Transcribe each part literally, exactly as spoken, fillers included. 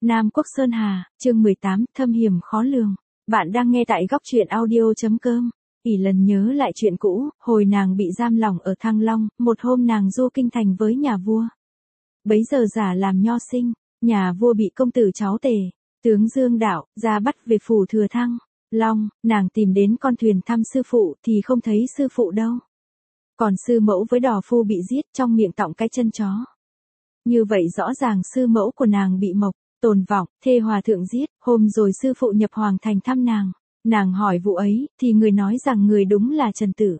Nam Quốc Sơn Hà, chương mười tám, thâm hiểm khó lường. Bạn đang nghe tại góc truyện audio.com. ỷ lần nhớ lại chuyện cũ, hồi nàng bị giam lỏng ở Thăng Long, một hôm nàng du kinh thành với nhà vua. Bấy giờ giả làm nho sinh, nhà vua bị công tử cháu Tề, tướng Dương Đạo, ra bắt về phủ Thừa Thăng Long, nàng tìm đến con thuyền thăm sư phụ thì không thấy sư phụ đâu. Còn sư mẫu với đò phu bị giết, trong miệng tọng cái chân chó. Như vậy rõ ràng sư mẫu của nàng bị Mộc Tồn Vọng, thê hòa thượng giết. Hôm rồi sư phụ nhập hoàng thành thăm nàng, nàng hỏi vụ ấy, thì người nói rằng người đúng là Trần Tử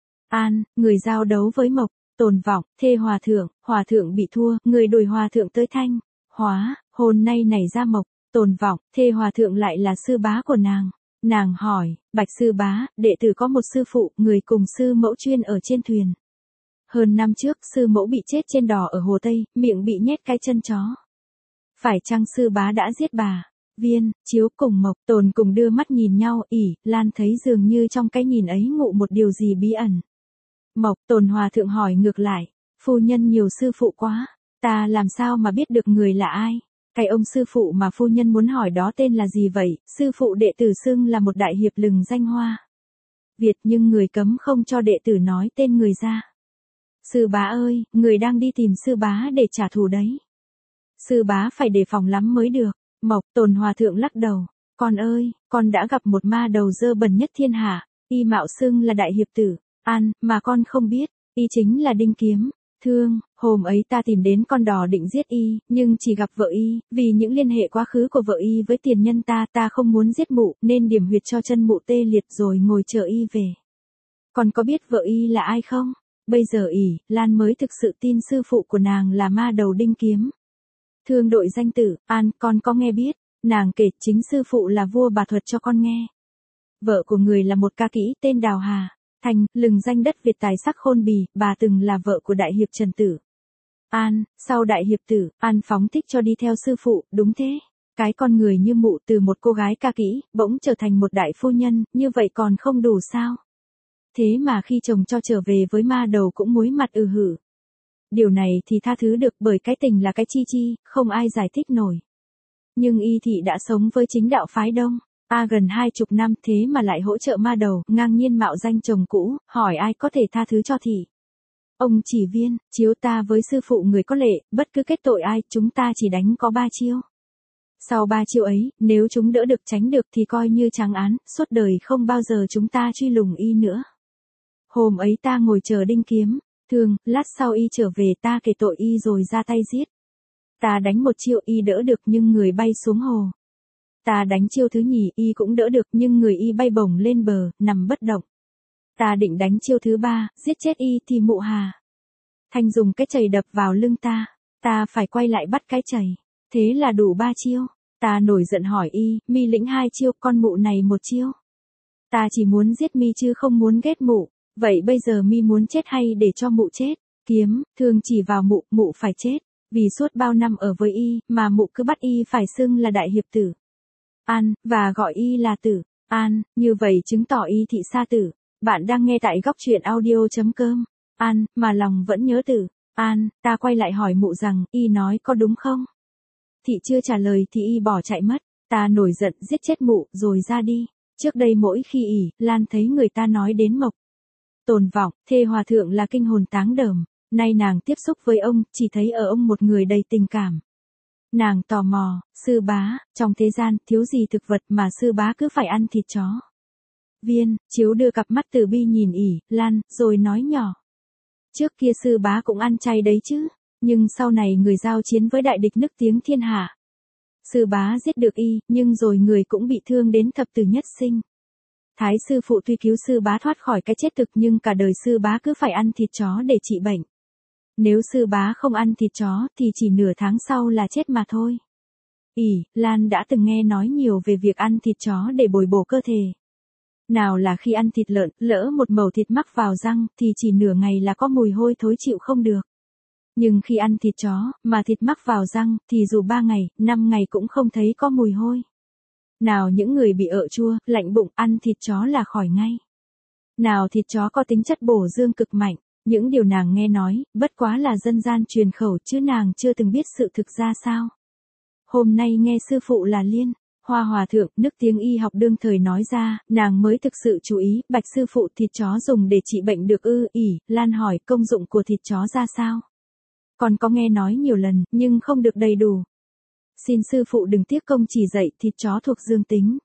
An, người giao đấu với Mộc Tồn Vọng, thê hòa thượng, hòa thượng bị thua, người đuổi hòa thượng tới Thanh Hóa, hôm nay nảy ra Mộc Tồn Vọng, thê hòa thượng lại là sư bá của nàng. Nàng hỏi, bạch sư bá, đệ tử có một sư phụ, người cùng sư mẫu chuyên ở trên thuyền. Hơn năm trước, sư mẫu bị chết trên đò ở Hồ Tây, miệng bị nhét cái chân chó. Phải chăng sư bá đã giết bà? Viên, Chiếu cùng Mộc Tồn cùng đưa mắt nhìn nhau, ỉ, Lan thấy dường như trong cái nhìn ấy ngụ một điều gì bí ẩn. Mộc Tồn hòa thượng hỏi ngược lại, phu nhân nhiều sư phụ quá, ta làm sao mà biết được người là ai? Cái ông sư phụ mà phu nhân muốn hỏi đó tên là gì vậy? Sư phụ đệ tử xưng là một đại hiệp lừng danh hoa Việt, nhưng người cấm không cho đệ tử nói tên người ra. Sư bá ơi, người đang đi tìm sư bá để trả thù đấy. Sư bá phải đề phòng lắm mới được. Mộc Tồn hòa thượng lắc đầu, con ơi, con đã gặp một ma đầu dơ bẩn nhất thiên hạ, y mạo xưng là đại hiệp tử An, mà con không biết, y chính là Đinh Kiếm. Thương, hôm ấy ta tìm đến con đò định giết y, nhưng chỉ gặp vợ y, vì những liên hệ quá khứ của vợ y với tiền nhân ta, ta không muốn giết mụ, nên điểm huyệt cho chân mụ tê liệt rồi ngồi chờ y về. Con có biết vợ y là ai không? Bây giờ ỉ, Lan mới thực sự tin sư phụ của nàng là ma đầu Đinh Kiếm. Thương đội danh tử An, con có nghe biết, nàng kể chính sư phụ là vua bà thuật cho con nghe. Vợ của người là một ca kỹ tên Đào Hà Thành, lừng danh đất Việt tài sắc khôn bì, bà từng là vợ của đại hiệp Trần Tử An, sau đại hiệp Tử An phóng thích cho đi theo sư phụ, đúng thế. Cái con người như mụ từ một cô gái ca kỹ, bỗng trở thành một đại phu nhân, như vậy còn không đủ sao? Thế mà khi chồng cho trở về với ma đầu cũng muối mặt ừ hử. Điều này thì tha thứ được bởi cái tình là cái chi chi, không ai giải thích nổi. Nhưng y thị đã sống với chính đạo phái Đông A gần hai chục năm, thế mà lại hỗ trợ ma đầu, ngang nhiên mạo danh chồng cũ, hỏi ai có thể tha thứ cho thị. Ông chỉ Viên, Chiếu ta với sư phụ người có lệ, bất cứ kết tội ai, chúng ta chỉ đánh có ba chiêu. Sau ba chiêu ấy, nếu chúng đỡ được tránh được thì coi như trắng án, suốt đời không bao giờ chúng ta truy lùng y nữa. Hôm ấy ta ngồi chờ Đinh Kiếm, Thương, lát sau y trở về ta kể tội y rồi ra tay giết. Ta đánh một chiêu y đỡ được nhưng người bay xuống hồ. Ta đánh chiêu thứ nhì y cũng đỡ được nhưng người y bay bổng lên bờ, nằm bất động. Ta định đánh chiêu thứ ba, giết chết y thì mụ Hà Thành dùng cái chày đập vào lưng ta. Ta phải quay lại bắt cái chày. Thế là đủ ba chiêu. Ta nổi giận hỏi y, mi lĩnh hai chiêu, con mụ này một chiêu. Ta chỉ muốn giết mi chứ không muốn ghét mụ. Vậy bây giờ mi muốn chết hay để cho mụ chết? Kiếm, Thương chỉ vào mụ, mụ phải chết. Vì suốt bao năm ở với y, mà mụ cứ bắt y phải xưng là đại hiệp Tử An, và gọi y là Tử An, như vậy chứng tỏ y thị xa Tử. Bạn đang nghe tại góc truyện audio.com. An, mà lòng vẫn nhớ Tử An, ta quay lại hỏi mụ rằng, y nói có đúng không? Thị chưa trả lời thì y bỏ chạy mất. Ta nổi giận giết chết mụ, rồi ra đi. Trước đây mỗi khi ỉ, Lan thấy người ta nói đến Mộc Tồn Vọng, thê hòa thượng là kinh hồn táng đờm. Nay nàng tiếp xúc với ông, chỉ thấy ở ông một người đầy tình cảm. Nàng tò mò, sư bá, trong thế gian, thiếu gì thực vật mà sư bá cứ phải ăn thịt chó. Viên, Chiếu đưa cặp mắt từ bi nhìn ỉ, Lan, rồi nói nhỏ. Trước kia sư bá cũng ăn chay đấy chứ, nhưng sau này người giao chiến với đại địch nức tiếng thiên hạ. Sư bá giết được y, nhưng rồi người cũng bị thương đến thập tử nhất sinh. Thái sư phụ tuy cứu sư bá thoát khỏi cái chết thực nhưng cả đời sư bá cứ phải ăn thịt chó để trị bệnh. Nếu sư bá không ăn thịt chó thì chỉ nửa tháng sau là chết mà thôi. ỉ, Lan đã từng nghe nói nhiều về việc ăn thịt chó để bồi bổ cơ thể. Nào là khi ăn thịt lợn, lỡ một mẩu thịt mắc vào răng thì chỉ nửa ngày là có mùi hôi thối chịu không được. Nhưng khi ăn thịt chó, mà thịt mắc vào răng, thì dù ba ngày, năm ngày cũng không thấy có mùi hôi. Nào những người bị ợ chua, lạnh bụng, ăn thịt chó là khỏi ngay. Nào thịt chó có tính chất bổ dương cực mạnh. Những điều nàng nghe nói, bất quá là dân gian truyền khẩu chứ nàng chưa từng biết sự thực ra sao. hôm nay nghe sư phụ là Liên. Hoa hòa thượng, nức tiếng y học đương thời nói ra, nàng mới thực sự chú ý, bạch sư phụ thịt chó dùng để trị bệnh được ư, ỉ, Lan hỏi công dụng của thịt chó ra sao? Còn có nghe nói nhiều lần, nhưng không được đầy đủ. Xin sư phụ đừng tiếc công chỉ dạy thịt chó thuộc dương tính.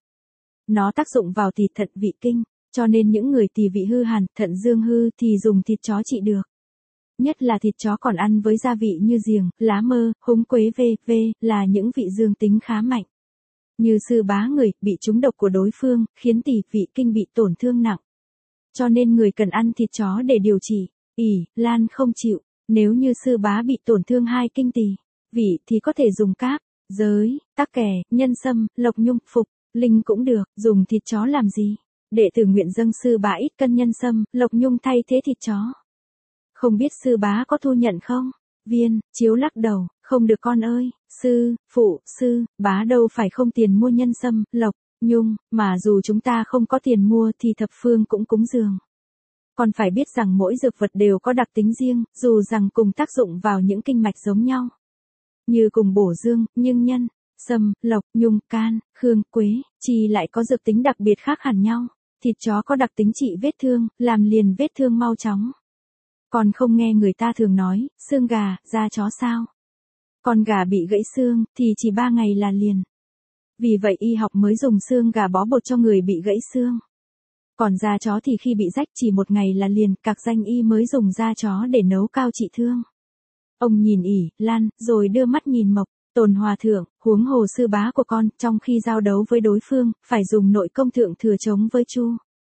Nó tác dụng vào thịt thận vị kinh, cho nên những người tỳ vị hư hàn, thận dương hư thì dùng thịt chó trị được. Nhất là thịt chó còn ăn với gia vị như giềng, lá mơ, húng quế v.v. là những vị dương tính khá mạnh. Như sư bá người, bị trúng độc của đối phương, khiến tỳ vị kinh bị tổn thương nặng. Cho nên người cần ăn thịt chó để điều trị. ỉ, Lan không chịu, nếu như sư bá bị tổn thương hai kinh tỳ, vị thì có thể dùng cáp, giới, tắc kè, nhân sâm, lộc nhung, phục, linh cũng được, dùng thịt chó làm gì? Đệ tử nguyện dâng sư bá ít cân nhân sâm, lộc nhung thay thế thịt chó. Không biết sư bá có thu nhận không? Viên, Chiếu lắc đầu, không được con ơi, sư, phụ, sư, bá đâu phải không tiền mua nhân sâm, lộc, nhung, mà dù chúng ta không có tiền mua thì thập phương cũng cúng dường. Còn phải biết rằng mỗi dược vật đều có đặc tính riêng, dù rằng cùng tác dụng vào những kinh mạch giống nhau. Như cùng bổ dương, nhưng nhân, sâm, lộc, nhung, can, khương, quế, chi lại có dược tính đặc biệt khác hẳn nhau. Thịt chó có đặc tính trị vết thương, làm liền vết thương mau chóng. Còn không nghe người ta thường nói, xương gà, da chó sao? Con gà bị gãy xương, thì chỉ ba ngày là liền. Vì vậy y học mới dùng xương gà bó bột cho người bị gãy xương. Còn da chó thì khi bị rách chỉ một ngày là liền, các danh y mới dùng da chó để nấu cao trị thương. Ông nhìn ỉ, Lan, rồi đưa mắt nhìn Mộc, Tồn hòa thượng, huống hồ sư bá của con, trong khi giao đấu với đối phương, phải dùng nội công thượng thừa chống với Chu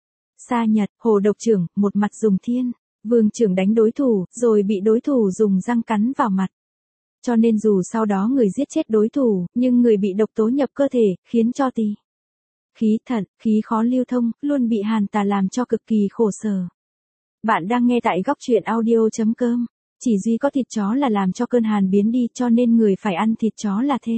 Sa Nhật, Hồ Độc trưởng, một mặt dùng thiên, vương trưởng đánh đối thủ, rồi bị đối thủ dùng răng cắn vào mặt. Cho nên dù sau đó người giết chết đối thủ, nhưng người bị độc tố nhập cơ thể, khiến cho tỳ khí thận, khí khó lưu thông, luôn bị hàn tà làm cho cực kỳ khổ sở. Bạn đang nghe tại góc truyện audio.com. Chỉ duy có thịt chó là làm cho cơn hàn biến đi, cho nên người phải ăn thịt chó là thế.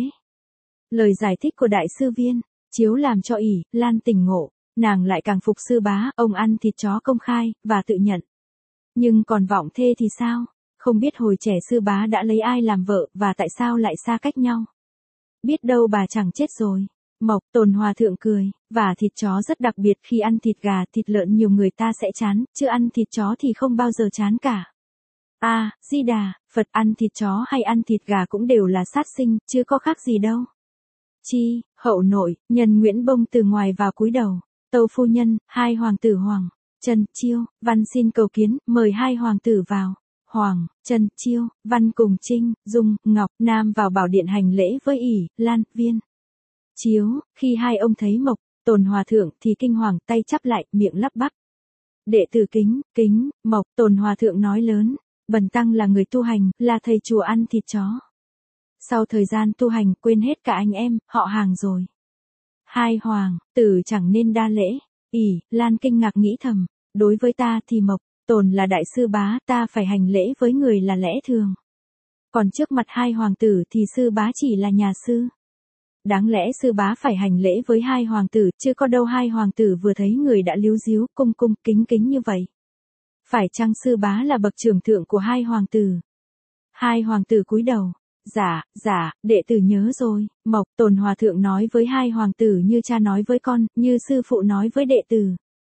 Lời giải thích của đại sư Viên, Chiếu làm cho ỉ, Lan tỉnh ngộ, nàng lại càng phục sư bá, ông ăn thịt chó công khai, và tự nhận. Nhưng còn vọng thê thì sao? Không biết hồi trẻ sư bá đã lấy ai làm vợ, và tại sao lại xa cách nhau? Biết đâu bà chẳng chết rồi. Mộc, Tồn hòa thượng cười, và thịt chó rất đặc biệt, khi ăn thịt gà, thịt lợn nhiều người ta sẽ chán, chứ ăn thịt chó thì không bao giờ chán cả. A, à, Di Đà, Phật, ăn thịt chó hay ăn thịt gà cũng đều là sát sinh, chứ có khác gì đâu. Chi, hậu nội, Nhân Nguyễn Bông từ ngoài vào cúi đầu. Tâu phu nhân, hai hoàng tử Hoàng, Trần, Chiêu, Văn xin cầu kiến, mời hai hoàng tử vào. Hoàng, Trần, Chiêu, Văn cùng Trinh, Dung, Ngọc, Nam vào bảo điện hành lễ với ỉ, Lan, Viên. Chiếu, khi hai ông thấy Mộc, Tồn hòa thượng thì kinh hoàng, tay chắp lại, miệng lắp bắp. Đệ tử kính, kính, Mộc, Tồn hòa thượng nói lớn. Bần tăng là người tu hành, là thầy chùa ăn thịt chó. Sau thời gian tu hành, quên hết cả anh em, họ hàng rồi. Hai hoàng tử chẳng nên đa lễ. ỉ, Lan kinh ngạc nghĩ thầm, đối với ta thì Mộc, Tồn là đại sư bá, ta phải hành lễ với người là lẽ thường. Còn trước mặt hai hoàng tử thì sư bá chỉ là nhà sư. Đáng lẽ sư bá phải hành lễ với hai hoàng tử, chứ có đâu hai hoàng tử vừa thấy người đã líu díu, cung cung kính kính như vậy. Phải chăng sư bá là bậc trưởng thượng của hai hoàng tử? Hai hoàng tử cúi đầu. Dạ, dạ, đệ tử nhớ rồi. Mộc, Tồn hòa thượng nói với hai hoàng tử như cha nói với con, như sư phụ nói với đệ tử.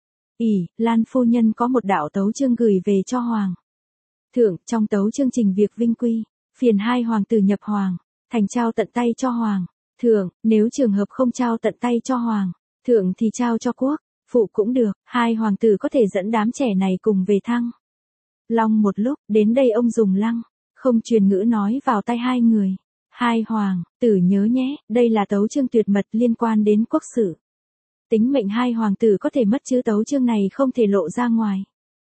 ỉ, Lan phu nhân có một đạo tấu chương gửi về cho hoàng thượng, trong tấu chương trình việc vinh quy, phiền hai hoàng tử nhập hoàng thành trao tận tay cho hoàng thượng, nếu trường hợp không trao tận tay cho hoàng thượng thì trao cho quốc phụ cũng được, hai hoàng tử có thể dẫn đám trẻ này cùng về Thăng Long một lúc, đến đây ông dùng lăng không truyền ngữ nói vào tai hai người. Hai hoàng tử nhớ nhé, đây là tấu chương tuyệt mật liên quan đến quốc sự. Tính mệnh hai hoàng tử có thể mất, chứ tấu chương này không thể lộ ra ngoài.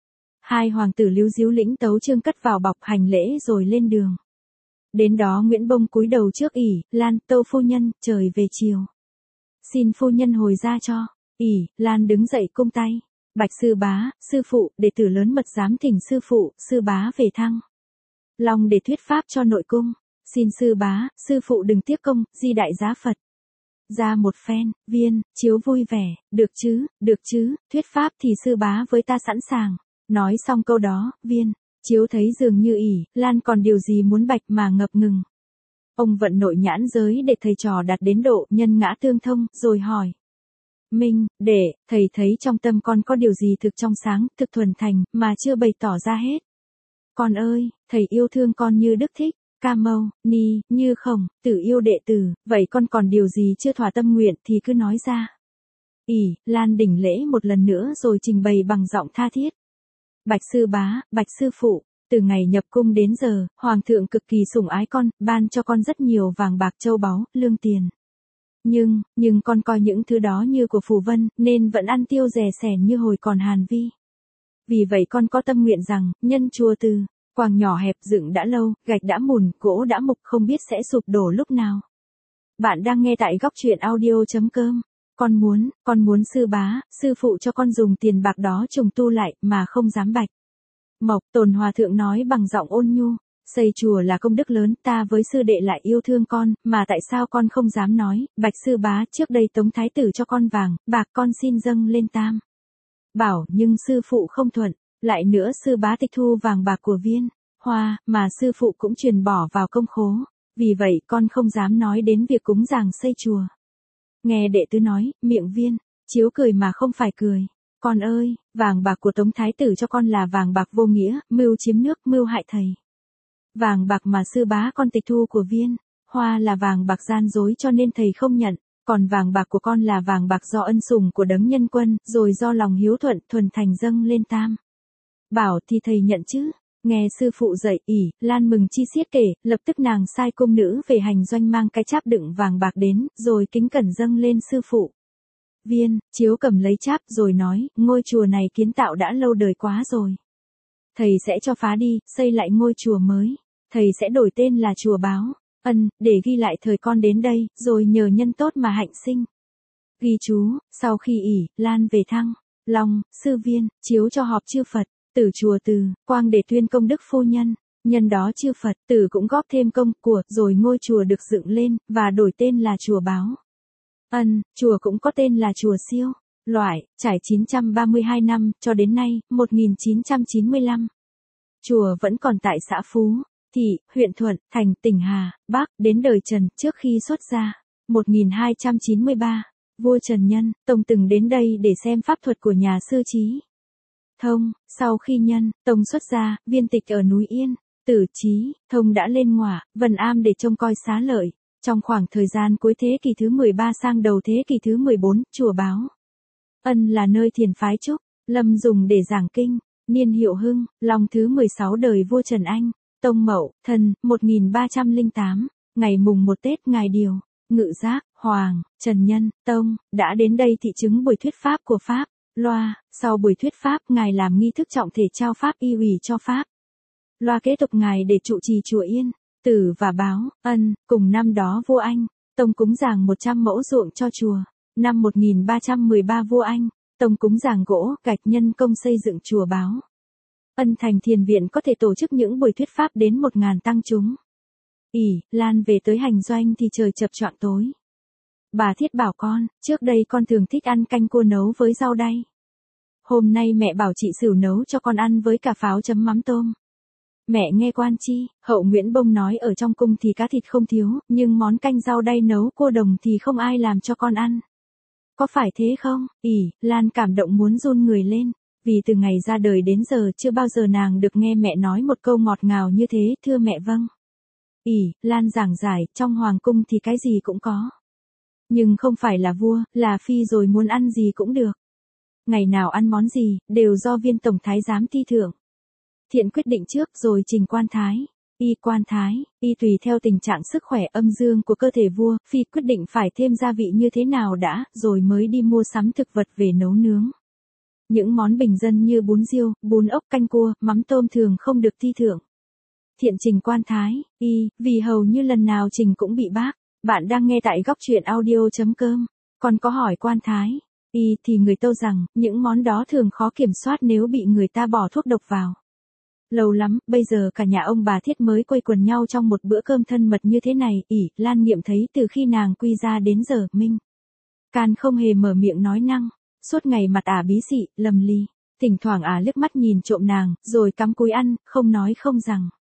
Hai hoàng tử líu díu lĩnh tấu chương cất vào bọc hành lễ rồi lên đường. Đến đó Nguyễn Bông cúi đầu trước ỉ, Lan, tâu phu nhân, trời về chiều. Xin phu nhân hồi ra cho. ỉ, Lan đứng dậy cung tay. Bạch sư bá, sư phụ, đệ tử lớn mật dám thỉnh sư phụ, sư bá về Thăng Long để thuyết pháp cho nội cung. Xin sư bá, sư phụ đừng tiếc công, di đại giá Phật. Ra một phen, Viên, Chiếu vui vẻ, được chứ, được chứ, thuyết pháp thì sư bá với ta sẵn sàng. Nói xong câu đó, Viên, Chiếu thấy dường như ỉ, Lan còn điều gì muốn bạch mà ngập ngừng. Ông vận nội nhãn giới để thầy trò đạt đến độ nhân ngã tương thông, rồi hỏi. Minh, đệ, thầy thấy trong tâm con có điều gì thực trong sáng, thực thuần thành, mà chưa bày tỏ ra hết. Con ơi, thầy yêu thương con như Đức Thích, Ca Mâu, Ni, Như Khổng, Tử yêu đệ tử, vậy con còn điều gì chưa thỏa tâm nguyện thì cứ nói ra. ỉ, Lan đỉnh lễ một lần nữa rồi trình bày bằng giọng tha thiết. Bạch sư bá, bạch sư phụ, từ ngày nhập cung đến giờ, hoàng thượng cực kỳ sủng ái con, ban cho con rất nhiều vàng bạc châu báu, lương tiền. Nhưng, nhưng con coi những thứ đó như của phù vân, nên vẫn ăn tiêu rẻ sẻn như hồi còn Hàn Vi. Vì vậy con có tâm nguyện rằng, nhân chùa từ quàng nhỏ hẹp dựng đã lâu, gạch đã mùn, gỗ đã mục không biết sẽ sụp đổ lúc nào. Bạn đang nghe tại góc truyện audio.com. Con muốn, con muốn sư bá, sư phụ cho con dùng tiền bạc đó trùng tu lại, mà không dám bạch. Mộc, Tồn Hòa Thượng nói bằng giọng ôn nhu. Xây chùa là công đức lớn, ta với sư đệ lại yêu thương con, mà tại sao con không dám nói, bạch sư bá, trước đây Tống Thái Tử cho con vàng, bạc con xin dâng lên Tam Bảo, nhưng sư phụ không thuận, lại nữa sư bá tịch thu vàng bạc của Viên Hoa, mà sư phụ cũng truyền bỏ vào công khố, vì vậy con không dám nói đến việc cúng dường xây chùa. Nghe đệ tứ nói, miệng Viên Chiếu cười mà không phải cười. Con ơi, vàng bạc của Tống Thái Tử cho con là vàng bạc vô nghĩa, mưu chiếm nước, mưu hại thầy. Vàng bạc mà sư bá con tịch thu của Viên Hoa là vàng bạc gian dối cho nên thầy không nhận, còn vàng bạc của con là vàng bạc do ân sủng của đấng nhân quân, rồi do lòng hiếu thuận thuần thành dâng lên Tam Bảo thì thầy nhận chứ. Nghe sư phụ dạy, ỉ, Lan mừng chi xiết kể, lập tức nàng sai cung nữ về hành doanh mang cái cháp đựng vàng bạc đến, rồi kính cẩn dâng lên sư phụ. Viên Chiếu cầm lấy cháp rồi nói, ngôi chùa này kiến tạo đã lâu đời quá rồi. Thầy sẽ cho phá đi, xây lại ngôi chùa mới. Thầy sẽ đổi tên là chùa Báo Ân, để ghi lại thời con đến đây, rồi nhờ nhân tốt mà hạnh sinh. Ghi chú, sau khi ỉ, Lan về Thăng Long, sư Viên Chiếu cho họp chư Phật tử chùa Từ Quang để tuyên công đức phu nhân. Nhân đó chư Phật tử cũng góp thêm công của, rồi ngôi chùa được dựng lên, và đổi tên là chùa Báo Ân. Chùa cũng có tên là chùa Siêu Loại, trải chín trăm ba mươi hai năm, cho đến nay, một nghìn chín trăm chín mươi lăm. Chùa vẫn còn tại xã Phú Thị, huyện Thuận, thành, tỉnh Hà Bắc, đến đời Trần, trước khi xuất gia. một nghìn hai trăm chín mươi ba, vua Trần Nhân Tông từng đến đây để xem pháp thuật của nhà sư Chí Thông. Sau khi Nhân Tông xuất gia, viên tịch ở núi Yên, Tử Chí Thông đã lên Ngọa, Vân Am để trông coi xá lợi. Trong khoảng thời gian cuối thế kỷ thứ mười ba sang đầu thế kỷ thứ mười bốn, chùa Báo Ân là nơi thiền phái Trúc Lâm dùng để giảng kinh. Niên hiệu Hưng, Long thứ mười sáu đời vua Trần Anh, Tông Mậu, Thân, một nghìn ba trăm lẻ tám, ngày mùng một Tết ngài Điều, Ngự Giác, Hoàng, Trần Nhân Tông, đã đến đây thị chứng buổi thuyết pháp của Pháp Loa. Sau buổi thuyết pháp, ngài làm nghi thức trọng thể trao Pháp y ủy cho Pháp Loa, kế tục ngài để trụ trì chùa Yên, Tử và Báo Ân. Cùng năm đó vua Anh Tông cúng dường một trăm mẫu ruộng cho chùa. Năm một nghìn ba trăm mười ba vua Anh Tông cúng dường gỗ, gạch nhân công xây dựng chùa Báo Ân thành thiền viện, có thể tổ chức những buổi thuyết pháp đến một ngàn tăng chúng. ỉ, Lan về tới hành doanh thì trời chập choạng tối. Bà Thiết bảo con, trước đây con thường thích ăn canh cua nấu với rau đay. Hôm nay mẹ bảo chị Sửu nấu cho con ăn với cà pháo chấm mắm tôm. Mẹ nghe Quan Chi, Hậu Nguyễn Bông nói ở trong cung thì cá thịt không thiếu, nhưng món canh rau đay nấu cua đồng thì không ai làm cho con ăn. Có phải thế không? ỉ, Lan cảm động muốn run người lên, vì từ ngày ra đời đến giờ chưa bao giờ nàng được nghe mẹ nói một câu ngọt ngào như thế. Thưa mẹ vâng. ỉ, Lan giảng giải, trong hoàng cung thì cái gì cũng có. Nhưng không phải là vua, là phi rồi muốn ăn gì cũng được. Ngày nào ăn món gì, đều do viên tổng thái giám thi thưởng. Thiện quyết định trước rồi trình quan thái. Y quan thái, y tùy theo tình trạng sức khỏe âm dương của cơ thể vua, phi quyết định phải thêm gia vị như thế nào đã, rồi mới đi mua sắm thực vật về nấu nướng. Những món bình dân như bún riêu, bún ốc, canh cua, mắm tôm thường không được thi thưởng. Thiện trình quan thái, y, vì hầu như lần nào trình cũng bị bác. Bạn đang nghe tại góc truyện audio.com. Còn có hỏi quan thái, y thì người tâu rằng, những món đó thường khó kiểm soát nếu bị người ta bỏ thuốc độc vào. Lâu lắm, bây giờ cả nhà ông bà Thiết mới quây quần nhau trong một bữa cơm thân mật như thế này. ỉ, Lan nghiệm thấy từ khi nàng quy ra đến giờ, Minh Can không hề mở miệng nói năng. Suốt ngày mặt ả bí xị, lầm ly. Thỉnh thoảng ả liếc mắt nhìn trộm nàng, rồi cắm cúi ăn, không nói không rằng.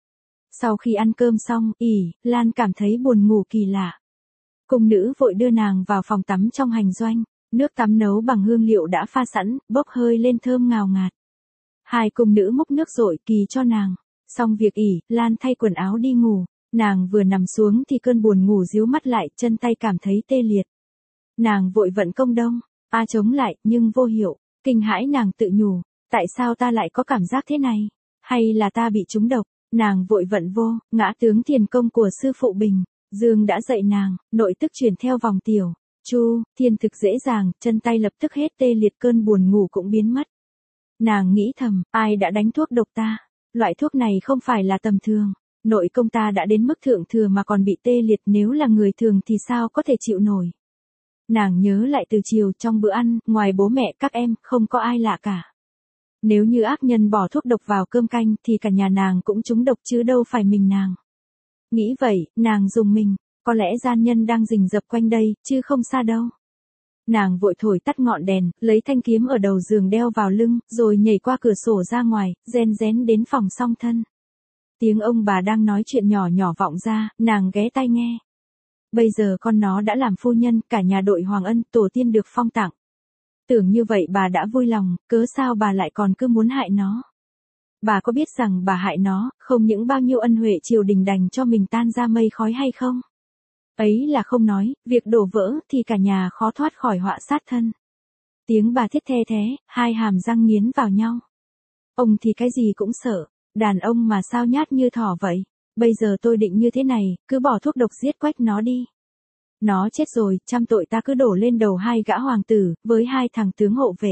Sau khi ăn cơm xong, ỉ, Lan cảm thấy buồn ngủ kỳ lạ. Cung nữ vội đưa nàng vào phòng tắm trong hành doanh, nước tắm nấu bằng hương liệu đã pha sẵn, bốc hơi lên thơm ngào ngạt. Hai cung nữ múc nước rội kỳ cho nàng. Xong việc ỉ, Lan thay quần áo đi ngủ, nàng vừa nằm xuống thì cơn buồn ngủ díu mắt lại, chân tay cảm thấy tê liệt. Nàng vội vận công đông, a chống lại, nhưng vô hiệu, kinh hãi nàng tự nhủ, tại sao ta lại có cảm giác thế này? Hay là ta bị trúng độc? Nàng vội vận vô, ngã tướng thiền công của sư phụ Bình, Dương đã dạy nàng, nội tức chuyển theo vòng tiểu, chu, thiên thực dễ dàng, chân tay lập tức hết tê liệt, cơn buồn ngủ cũng biến mất. Nàng nghĩ thầm, ai đã đánh thuốc độc ta? Loại thuốc này không phải là tầm thường, nội công ta đã đến mức thượng thừa mà còn bị tê liệt, nếu là người thường thì sao có thể chịu nổi. Nàng nhớ lại từ chiều trong bữa ăn, ngoài bố mẹ các em, không có ai lạ cả. Nếu như ác nhân bỏ thuốc độc vào cơm canh thì cả nhà nàng cũng trúng độc chứ đâu phải mình nàng. Nghĩ vậy, nàng dùng mình, có lẽ gian nhân đang rình rập quanh đây, chứ không xa đâu. Nàng vội thổi tắt ngọn đèn, lấy thanh kiếm ở đầu giường đeo vào lưng, rồi nhảy qua cửa sổ ra ngoài, ren rén đến phòng song thân. Tiếng ông bà đang nói chuyện nhỏ nhỏ vọng ra, nàng ghé tai nghe. Bây giờ con nó đã làm phu nhân, cả nhà đội Hoàng Ân, tổ tiên được phong tặng. Tưởng như vậy bà đã vui lòng, cớ sao bà lại còn cứ muốn hại nó. Bà có biết rằng bà hại nó, không những bao nhiêu ân huệ triều đình đành cho mình tan ra mây khói hay không? Ấy là không nói, việc đổ vỡ thì cả nhà khó thoát khỏi họa sát thân. Tiếng bà thiết the thế, hai hàm răng nghiến vào nhau. Ông thì cái gì cũng sợ, đàn ông mà sao nhát như thỏ vậy? Bây giờ tôi định như thế này, cứ bỏ thuốc độc giết quách nó đi. Nó chết rồi, trăm tội ta cứ đổ lên đầu hai gã hoàng tử, với hai thằng tướng hộ vệ.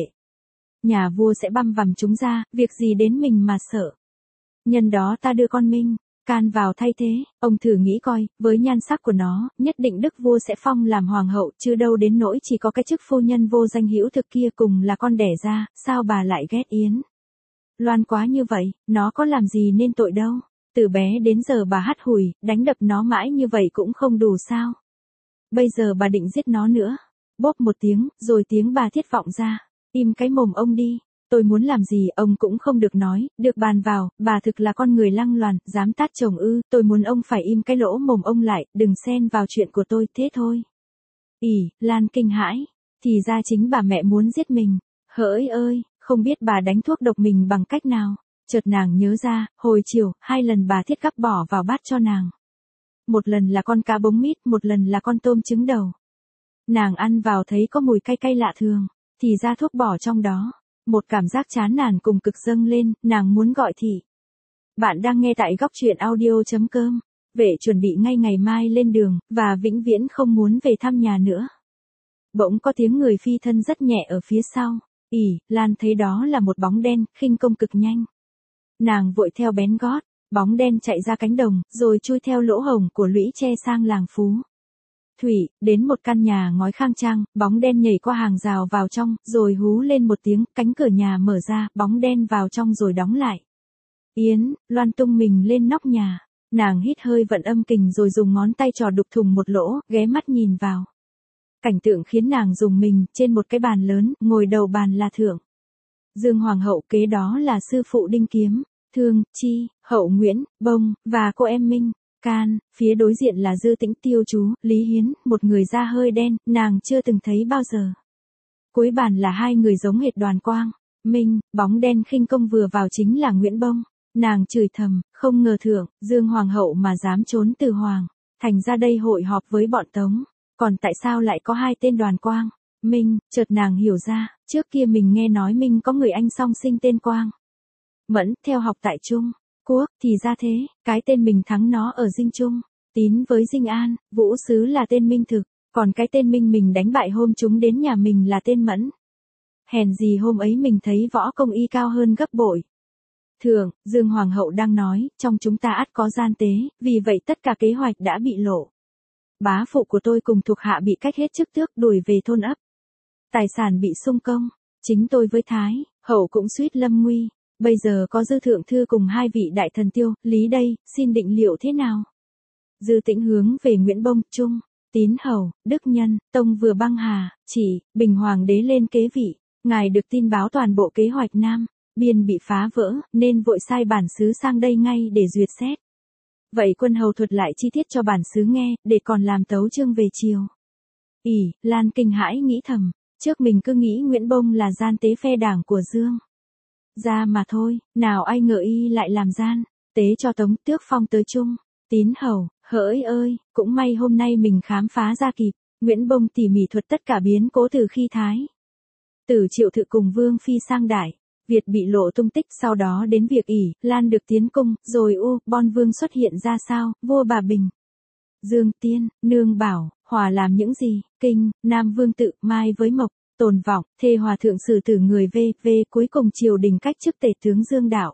Nhà vua sẽ băm vằm chúng ra, việc gì đến mình mà sợ. Nhân đó ta đưa con Minh, Can vào thay thế, ông thử nghĩ coi, với nhan sắc của nó, nhất định đức vua sẽ phong làm hoàng hậu, chứ đâu đến nỗi chỉ có cái chức phu nhân vô danh hữu thực kia cùng là con đẻ ra, sao bà lại ghét Yến Loan quá như vậy, nó có làm gì nên tội đâu. Từ bé đến giờ bà hắt hủi, đánh đập nó mãi như vậy cũng không đủ sao. Bây giờ bà định giết nó nữa. Bốp một tiếng, rồi tiếng bà thiết vọng ra. Im cái mồm ông đi. Tôi muốn làm gì ông cũng không được nói, được bàn vào, bà thực là con người lăng loàn, dám tát chồng ư, tôi muốn ông phải im cái lỗ mồm ông lại, đừng xen vào chuyện của tôi, thế thôi. Ỉ, Lan kinh hãi, thì ra chính bà mẹ muốn giết mình. Hỡi ơi, không biết bà đánh thuốc độc mình bằng cách nào. Chợt nàng nhớ ra, hồi chiều, hai lần bà thiết gắp bỏ vào bát cho nàng. Một lần là con cá bống mít, một lần là con tôm trứng đầu. Nàng ăn vào thấy có mùi cay cay lạ thường, thì ra thuốc bỏ trong đó. Một cảm giác chán nản cùng cực dâng lên, nàng muốn gọi thị. Bạn đang nghe tại góc truyện audio.com. Vệ chuẩn bị ngay ngày mai lên đường, và vĩnh viễn không muốn về thăm nhà nữa. Bỗng có tiếng người phi thân rất nhẹ ở phía sau. Ỉ, Lan thấy đó là một bóng đen, khinh công cực nhanh. Nàng vội theo bén gót, bóng đen chạy ra cánh đồng, rồi chui theo lỗ hổng của lũy tre sang làng Phú Thủy, đến một căn nhà ngói khang trang, bóng đen nhảy qua hàng rào vào trong, rồi hú lên một tiếng, cánh cửa nhà mở ra, bóng đen vào trong rồi đóng lại. Yến Loan tung mình lên nóc nhà, nàng hít hơi vận âm kình rồi dùng ngón tay trò đục thùng một lỗ, ghé mắt nhìn vào. Cảnh tượng khiến nàng rùng mình, trên một cái bàn lớn, ngồi đầu bàn là Thượng Dương Hoàng hậu, kế đó là sư phụ Đinh Kiếm, Thương, Chi, hậu Nguyễn, Bông, và cô em Minh, Can, phía đối diện là Dư Tĩnh, Tiêu Chú, Lý Hiến, một người da hơi đen, nàng chưa từng thấy bao giờ. Cuối bàn là hai người giống hệt Đoàn Quang, Minh, bóng đen khinh công vừa vào chính là Nguyễn Bông. Nàng chửi thầm, không ngờ Thượng Dương Hoàng hậu mà dám trốn từ Hoàng thành ra đây hội họp với bọn Tống. Còn tại sao lại có hai tên Đoàn Quang, Minh? Chợt nàng hiểu ra, trước kia mình nghe nói Minh có người anh song sinh tên Quang Mẫn, theo học tại Trung Quốc, thì ra thế, cái tên mình thắng nó ở Dinh Trung, tín với Dinh An, Vũ Sứ là tên Minh thực, còn cái tên Minh mình đánh bại hôm chúng đến nhà mình là tên Mẫn. Hèn gì hôm ấy mình thấy võ công y cao hơn gấp bội. Thượng Dương Hoàng hậu đang nói, trong chúng ta ắt có gian tế, vì vậy tất cả kế hoạch đã bị lộ. Bá phụ của tôi cùng thuộc hạ bị cách hết chức tước, đuổi về thôn ấp. Tài sản bị xung công, chính tôi với Thái hậu cũng suýt lâm nguy. Bây giờ có Dư thượng thư cùng hai vị đại thần Tiêu, Lý đây, xin định liệu thế nào? Dư Tĩnh hướng về Nguyễn Bông, Trung, Tín hầu, Đức Nhân, Tông vừa băng hà, chỉ, Bình Hoàng đế lên kế vị, ngài được tin báo toàn bộ kế hoạch Nam Biên bị phá vỡ, nên vội sai bản xứ sang đây ngay để duyệt xét. Vậy quân hầu thuật lại chi tiết cho bản xứ nghe, để còn làm tấu chương về chiều. ỉ, Lan kinh hãi nghĩ thầm, trước mình cứ nghĩ Nguyễn Bông là gian tế phe đảng của Dương gia mà thôi, nào ai ngờ y lại làm gian tế cho Tống Tước Phong tới chung. Tín hầu, hỡi ơi, cũng may hôm nay mình khám phá ra kịp, Nguyễn Bông tỉ mỉ thuật tất cả biến cố từ khi Thái Tử Triệu Thự cùng Vương Phi sang Đại Việt bị lộ tung tích, sau đó đến việc ỉ, Lan được tiến cung, rồi U, Bon Vương xuất hiện ra sao, vua bà Bình, Dương Tiên, Nương Bảo, Hòa làm những gì, Kinh, Nam Vương Tự, Mai với Mộc, Tồn Vọng, thê Hòa thượng xử tử người v, v, cuối cùng triều đình cách chức tể tướng Dương Đạo.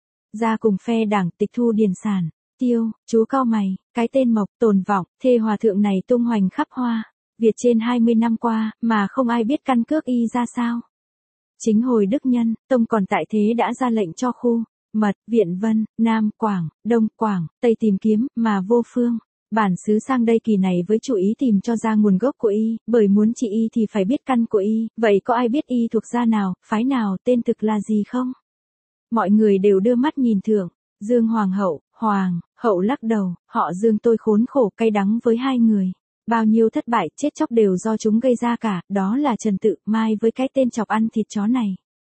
Ra cùng phe đảng tịch thu điền sản, Tiêu, chú cao mày, cái tên Mộc, Tồn Vọng, thê Hòa thượng này tung hoành khắp Hoa Việt trên hai mươi năm qua, mà không ai biết căn cước y ra sao. Chính hồi Đức Nhân, Tông còn tại thế đã ra lệnh cho khu, Mật, Viện Vân, Nam, Quảng, Đông, Quảng, Tây tìm kiếm, mà vô phương. Bản xứ sang đây kỳ này với chủ ý tìm cho ra nguồn gốc của y, bởi muốn trị y thì phải biết căn của y, vậy có ai biết y thuộc gia nào, phái nào, tên thực là gì không? Mọi người đều đưa mắt nhìn Thượng, Dương Hoàng hậu, Hoàng, hậu lắc đầu, họ Dương tôi khốn khổ cay đắng với hai người. Bao nhiêu thất bại, chết chóc đều do chúng gây ra cả, đó là Trần Tự, Mai với cái tên chọc ăn thịt chó này.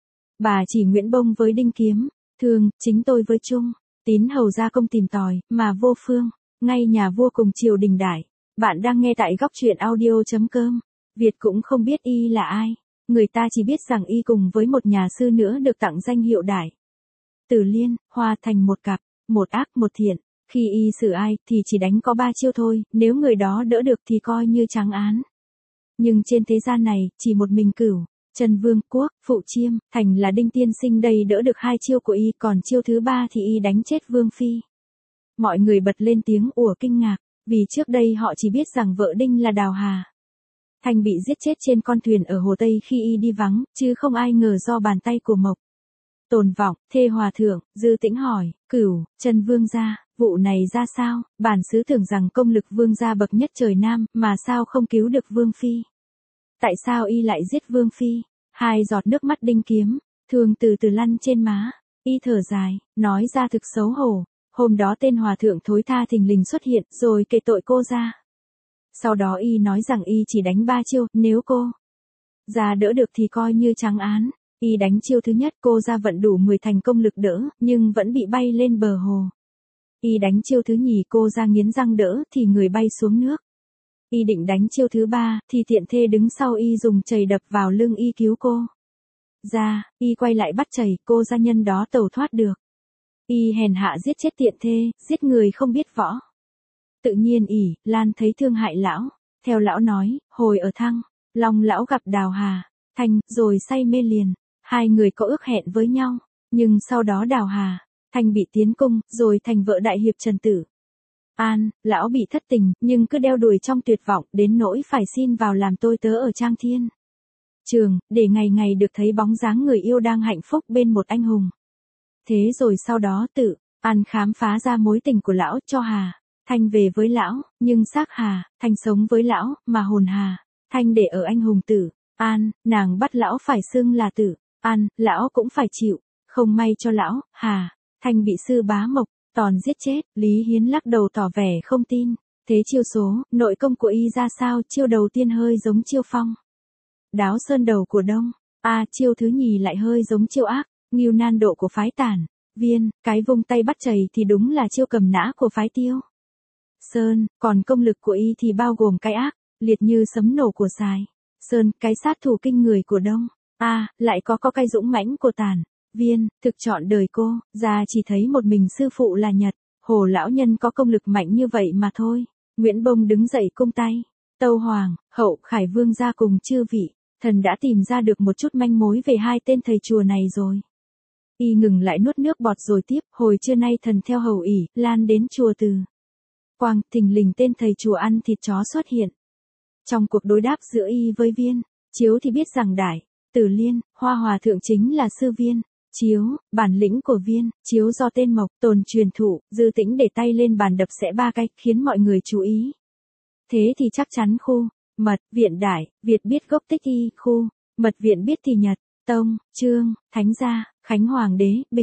Bà chỉ Nguyễn Bông với Đinh Kiếm, Thương, chính tôi với Trung, Tín hầu ra công tìm tòi, mà vô phương, ngay nhà vua cùng triều đình Đại. Bạn đang nghe tại góc truyện audio.com, Việt cũng không biết y là ai, người ta chỉ biết rằng y cùng với một nhà sư nữa được tặng danh hiệu Đại Tử Liên, hòa thành một cặp, một ác một thiện. Khi y xử ai, thì chỉ đánh có ba chiêu thôi, nếu người đó đỡ được thì coi như trắng án. Nhưng trên thế gian này, chỉ một mình Cửu, Trần Vương Quốc, Phụ Chiêm, Thành là Đinh tiên sinh đây đỡ được hai chiêu của y, còn chiêu thứ ba thì y đánh chết Vương Phi. Mọi người bật lên tiếng ủa kinh ngạc, vì trước đây họ chỉ biết rằng vợ Đinh là Đào Hà Thành bị giết chết trên con thuyền ở Hồ Tây khi y đi vắng, chứ không ai ngờ do bàn tay của Mộc, Tồn Vọng, thê Hòa thượng. Dư Tĩnh hỏi, Cửu, Trần Vương gia, vụ này ra sao? Bản xứ tưởng rằng công lực Vương gia bậc nhất trời Nam, mà sao không cứu được Vương Phi? Tại sao y lại giết Vương Phi? Hai giọt nước mắt Đinh Kiếm, Thương từ từ lăn trên má, y thở dài, nói ra thực xấu hổ. Hôm đó tên hòa thượng thối tha thình lình xuất hiện, rồi kể tội cô ra. Sau đó y nói rằng y chỉ đánh ba chiêu, nếu cô ra đỡ được thì coi như trắng án. Y đánh chiêu thứ nhất, cô ra vận đủ mười thành công lực đỡ, nhưng vẫn bị bay lên bờ hồ. Y đánh chiêu thứ nhì, cô ra nghiến răng đỡ, thì người bay xuống nước. Y định đánh chiêu thứ ba, thì tiện thê đứng sau y dùng chày đập vào lưng y cứu cô ra, y quay lại bắt chày, cô gia nhân đó tẩu thoát được. Y hèn hạ giết chết tiện thê, giết người không biết võ. Tự nhiên ỉ, Lan thấy thương hại lão, theo lão nói, hồi ở Thăng Long lão gặp Đào Hà Thành, rồi say mê liền. Hai người có ước hẹn với nhau, nhưng sau đó Đào Hà Thành bị tiến cung, rồi thành vợ đại hiệp Trần Tử An, lão bị thất tình, nhưng cứ đeo đuổi trong tuyệt vọng, đến nỗi phải xin vào làm tôi tớ ở Trang Thiên Trường, để ngày ngày được thấy bóng dáng người yêu đang hạnh phúc bên một anh hùng. Thế rồi sau đó Tử An khám phá ra mối tình của lão, cho Hà Thành về với lão, nhưng xác Hà Thành sống với lão, mà hồn Hà Thành để ở anh hùng Tử An, nàng bắt lão phải xưng là Tử An, lão cũng phải chịu. Không may cho lão, Hà Thành bị sư bá Mộc Tòn giết chết. Lý Hiến lắc đầu tỏ vẻ không tin. Thế chiêu số, nội công của y ra sao? Chiêu đầu tiên hơi giống chiêu phong Đáo Sơn đầu của Đông. A à, chiêu thứ nhì lại hơi giống chiêu ác Ngưu Nan Độ của phái Tản Viên. Cái vung tay bắt chày thì đúng là chiêu cầm nã của phái Tiêu Sơn. Còn công lực của y thì bao gồm cái ác liệt như sấm nổ của Sài Sơn, cái sát thủ kinh người của Đông. A à, lại có có cái dũng mãnh của Tản Viên. Thực chọn đời cô, ra chỉ thấy một mình sư phụ là Nhật Hồ lão nhân có công lực mạnh như vậy mà thôi. Nguyễn Bông đứng dậy cung tay. Tâu Hoàng, hậu, Khải Vương ra cùng chư vị, thần đã tìm ra được một chút manh mối về hai tên thầy chùa này rồi. Y ngừng lại nuốt nước bọt rồi tiếp, hồi trưa nay thần theo hầu ỉ, Lan đến chùa Từ Quang, thình lình tên thầy chùa ăn thịt chó xuất hiện. Trong cuộc đối đáp giữa y với Viên, Chiếu thì biết rằng Đại Tử Liên, Hoa Hòa thượng chính là sư Viên. Chiếu, bản lĩnh của Viên, Chiếu do tên Mộc Tồn truyền thụ. Dư Tĩnh để tay lên bàn đập sẽ ba cái, khiến mọi người chú ý. Thế thì chắc chắn khu, Mật, Viện Đại, Việt biết gốc tích y, khu, Mật Viện biết thì Nhật, Tông, Trương, Thánh Gia, Khánh Hoàng đế, Bình,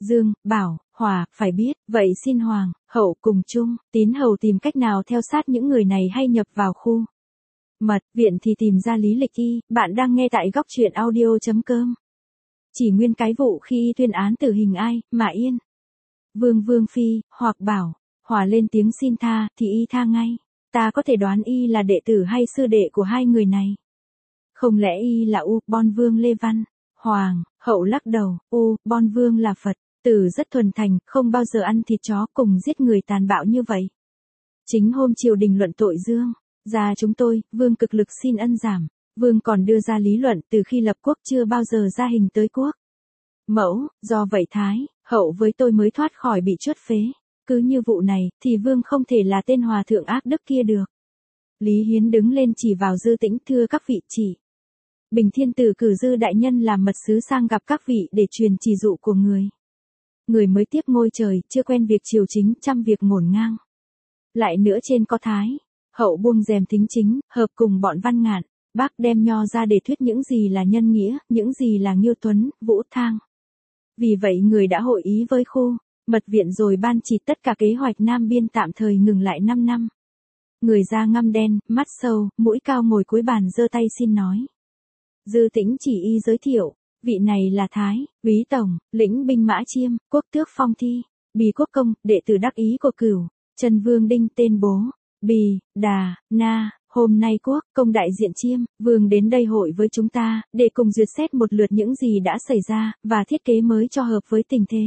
Dương, Bảo, Hòa, phải biết, vậy xin Hoàng, Hậu cùng chung, Tín Hầu tìm cách nào theo sát những người này hay nhập vào khu mật viện thì tìm ra lý lịch y, bạn đang nghe tại góc truyện audio.com. Chỉ nguyên cái vụ khi y tuyên án tử hình ai, mà yên. Vương Vương Phi, hoặc Bảo, Hòa lên tiếng xin tha, thì y tha ngay. Ta có thể đoán y là đệ tử hay sư đệ của hai người này. Không lẽ y là U, Bon Vương Lê Văn? Hoàng, Hậu lắc đầu, U, Bon Vương là Phật, tử rất thuần thành, không bao giờ ăn thịt chó cùng giết người tàn bạo như vậy. Chính hôm triều đình luận tội Dương ra chúng tôi, Vương cực lực xin ân giảm. Vương còn đưa ra lý luận từ khi lập quốc chưa bao giờ ra hình tới quốc mẫu, do vậy Thái, Hậu với tôi mới thoát khỏi bị chuất phế. Cứ như vụ này, thì Vương không thể là tên hòa thượng ác đức kia được. Lý Hiến đứng lên chỉ vào Dư Tĩnh, thưa các vị chỉ. Bình Thiên Tử cử Dư đại nhân làm mật sứ sang gặp các vị để truyền chỉ dụ của người. Người mới tiếp ngôi trời, chưa quen việc triều chính, trăm việc ngổn ngang. Lại nữa trên có Thái, Hậu buông rèm thính chính, hợp cùng bọn Văn Ngạn, bác đem nho ra để thuyết những gì là nhân nghĩa, những gì là Nghiêu Tuấn, Vũ Thang. Vì vậy người đã hội ý với khu mật viện rồi ban chỉ tất cả kế hoạch Nam Biên tạm thời ngừng lại năm năm. Người da ngăm đen, mắt sâu, mũi cao ngồi cuối bàn giơ tay xin nói. Dư Tĩnh chỉ y giới thiệu, vị này là Thái, úy tổng, lĩnh binh mã chiêm, quốc tước phong thi, Bì quốc công, đệ tử đắc ý của Cửu Trần Vương Đinh tên bố, Bì, Đà, Na. Hôm nay quốc công đại diện chiêm, Vương đến đây hội với chúng ta, để cùng duyệt xét một lượt những gì đã xảy ra, và thiết kế mới cho hợp với tình thế.